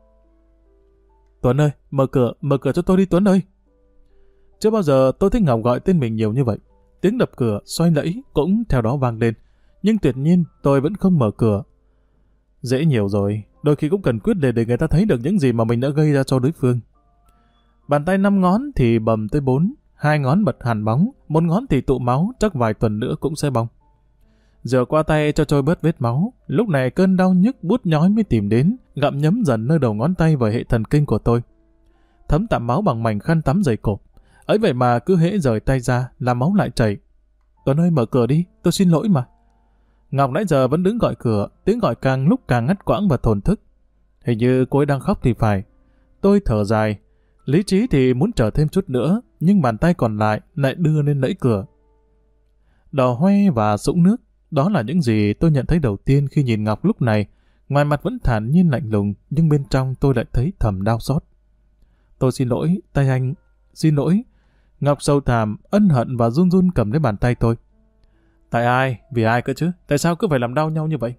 A: Tuấn ơi, mở cửa cho tôi đi Tuấn ơi. Chưa bao giờ tôi thấy Ngọc gọi tên mình nhiều như vậy. Tiếng đập cửa xoay lẫy cũng theo đó vang lên. Nhưng tuyệt nhiên tôi vẫn không mở cửa. Dễ nhiều rồi, đôi khi cũng cần quyết liệt để người ta thấy được những gì mà mình đã gây ra cho đối phương. Bàn tay 5 ngón thì bầm tới 4, 2 ngón bật hàn bóng, 1 ngón thì tụ máu, chắc vài tuần nữa cũng sẽ bong. Rửa qua tay cho trôi bớt vết máu, lúc này cơn đau nhức buốt nhói mới tìm đến, gặm nhấm dần nơi đầu ngón tay và hệ thần kinh của tôi. Thấm tạm máu bằng mảnh khăn tắm dày cộp. Ấy vậy mà cứ hễ rời tay ra là máu lại chảy. Tuấn ơi, mở cửa đi, tôi xin lỗi mà. Ngọc nãy giờ vẫn đứng gọi cửa, tiếng gọi càng lúc càng ngắt quãng và thổn thức. Hình như cô ấy đang khóc thì phải. Tôi thở dài, lý trí thì muốn chờ thêm chút nữa, nhưng bàn tay còn lại đưa lên nẫy cửa. Đỏ hoe và sũng nước, đó là những gì tôi nhận thấy đầu tiên khi nhìn Ngọc lúc này. Ngoài mặt vẫn thản nhiên lạnh lùng, nhưng bên trong tôi lại thấy thầm đau xót. Tôi xin lỗi, tay anh, xin lỗi. Ngọc sâu thẳm, ân hận và run run cầm lấy bàn tay tôi. Tại ai? Vì ai cơ chứ? Tại sao cứ phải làm đau nhau như vậy?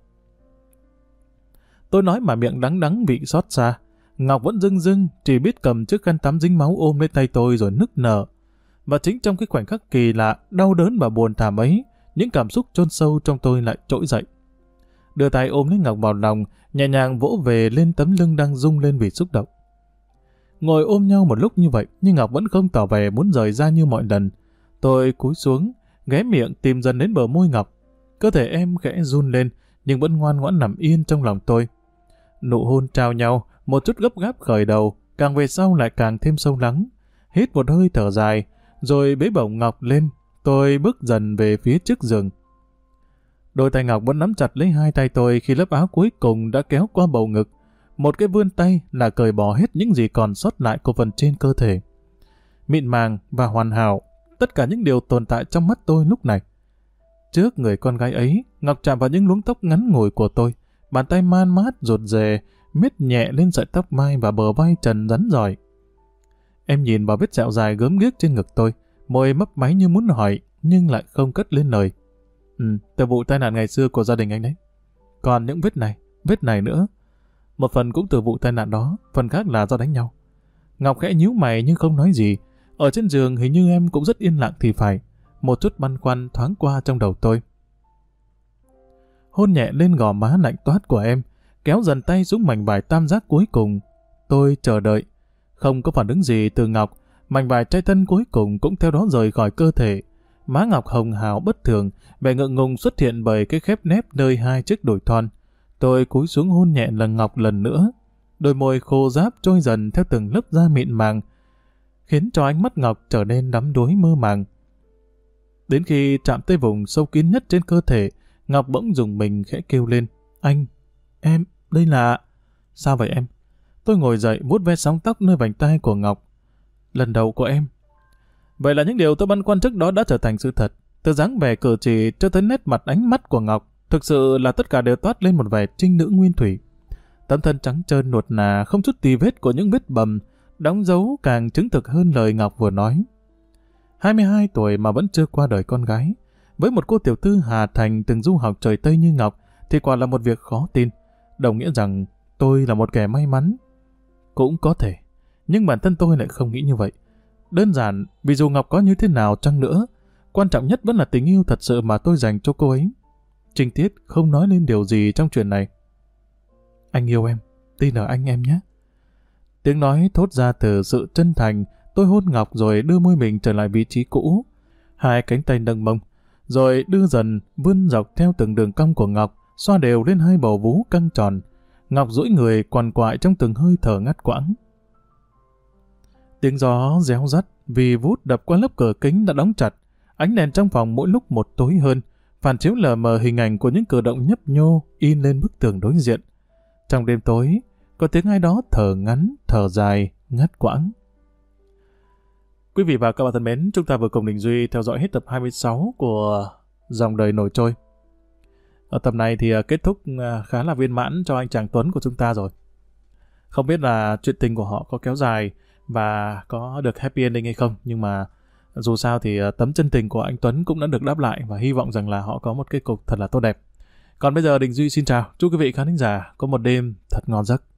A: Tôi nói mà miệng đắng đắng vị xót xa. Ngọc vẫn rưng rưng, chỉ biết cầm chiếc khăn tắm dính máu ôm lấy tay tôi rồi nức nở. Và chính trong cái khoảnh khắc kỳ lạ, đau đớn và buồn thảm ấy, những cảm xúc chôn sâu trong tôi lại trỗi dậy. Đưa tay ôm lấy Ngọc vào lòng, nhẹ nhàng vỗ về lên tấm lưng đang rung lên vì xúc động. Ngồi ôm nhau một lúc như vậy, nhưng Ngọc vẫn không tỏ vẻ muốn rời ra như mọi lần. Tôi cúi xuống, ghé miệng tìm dần đến bờ môi Ngọc. Cơ thể em khẽ run lên, nhưng vẫn ngoan ngoãn nằm yên trong lòng tôi. Nụ hôn trao nhau, một chút gấp gáp khởi đầu, càng về sau lại càng thêm sâu lắng. Hít một hơi thở dài, rồi bế bổng Ngọc lên, tôi bước dần về phía trước giường. Đôi tay Ngọc vẫn nắm chặt lấy hai tay tôi khi lớp áo cuối cùng đã kéo qua bầu ngực. Một cái vươn tay là cởi bỏ hết những gì còn sót lại của phần trên cơ thể. mịn màng và hoàn hảo, tất cả những điều tồn tại trong mắt tôi lúc này. Trước người con gái ấy, Ngọc chạm vào những luống tóc ngắn ngủi của tôi, bàn tay man mát rụt rè, miết nhẹ lên sợi tóc mai và bờ vai trần rắn rỏi. Em nhìn vào vết sẹo dài gớm ghiếc trên ngực tôi, môi mấp máy như muốn hỏi, nhưng lại không cất lên lời. Từ vụ tai nạn ngày xưa của gia đình anh đấy. Còn những vết này nữa. Một phần cũng từ vụ tai nạn đó, phần khác là do đánh nhau. Ngọc khẽ nhíu mày nhưng không nói gì. Ở trên giường hình như em cũng rất yên lặng thì phải. Một chút băn khoăn thoáng qua trong đầu tôi. Hôn nhẹ lên gò má lạnh toát của em, kéo dần tay xuống mảnh vải tam giác cuối cùng. Tôi chờ đợi. Không có phản ứng gì từ Ngọc, mảnh vải trai thân cuối cùng cũng theo đó rời khỏi cơ thể. Má Ngọc hồng hào bất thường, vẻ ngượng ngùng xuất hiện bởi cái khép nép nơi hai chiếc đùi thon. Tôi cúi xuống hôn nhẹ lần Ngọc lần nữa. Đôi môi khô ráp trôi dần theo từng lớp da mịn màng, khiến cho ánh mắt Ngọc trở nên đắm đuối mơ màng. Đến khi chạm tới vùng sâu kín nhất trên cơ thể, Ngọc bỗng rùng mình khẽ kêu lên. Anh, em, đây là... Sao vậy em? Tôi ngồi dậy vuốt ve sóng tóc nơi vành tai của Ngọc. Lần đầu của em. Vậy là những điều tôi băn khoăn trước đó đã trở thành sự thật. Từ dáng vẻ cử chỉ cho tới nét mặt ánh mắt của Ngọc, thực sự là tất cả đều toát lên một vẻ trinh nữ nguyên thủy. Tấm thân trắng trơn nuột nà, không chút tì vết của những vết bầm, đóng dấu càng chứng thực hơn lời Ngọc vừa nói. 22 tuổi mà vẫn chưa qua đời con gái. Với một cô tiểu thư Hà Thành từng du học trời Tây như Ngọc, thì quả là một việc khó tin. Đồng nghĩa rằng tôi là một kẻ may mắn. Cũng có thể, nhưng bản thân tôi lại không nghĩ như vậy. Đơn giản vì dù Ngọc có như thế nào chăng nữa, quan trọng nhất vẫn là tình yêu thật sự mà tôi dành cho cô ấy. Trinh Tiết không nói lên điều gì trong chuyện này. Anh yêu em, tin ở anh em nhé. Tiếng nói thốt ra từ sự chân thành. Tôi hôn Ngọc rồi đưa môi mình trở lại vị trí cũ. Hai cánh tay nâng mông, rồi đưa dần vươn dọc theo từng đường cong của Ngọc, xoa đều lên hai bầu vú căng tròn. Ngọc duỗi người quằn quại trong từng hơi thở ngắt quãng. Tiếng gió réo rắt vì vút đập qua lớp cửa kính đã đóng chặt. Ánh đèn trong phòng mỗi lúc một tối hơn, phản chiếu lờ mờ hình ảnh của những cử động nhấp nhô in lên bức tường đối diện. Trong đêm tối, có tiếng ai đó thở ngắn, thở dài, ngắt quãng. Quý vị và các bạn thân mến, chúng ta vừa cùng Đình Duy theo dõi hết tập 26 của Dòng Đời Nổi Trôi. Ở tập này thì kết thúc khá là viên mãn cho anh chàng Tuấn của chúng ta rồi. Không biết là chuyện tình của họ có kéo dài và có được happy ending hay không, nhưng mà dù sao thì tấm chân tình của anh Tuấn cũng đã được đáp lại và hy vọng rằng là họ có một kết cục thật là tốt đẹp. Còn bây giờ Đình Duy xin chào, chúc quý vị khán thính giả có một đêm thật ngon giấc.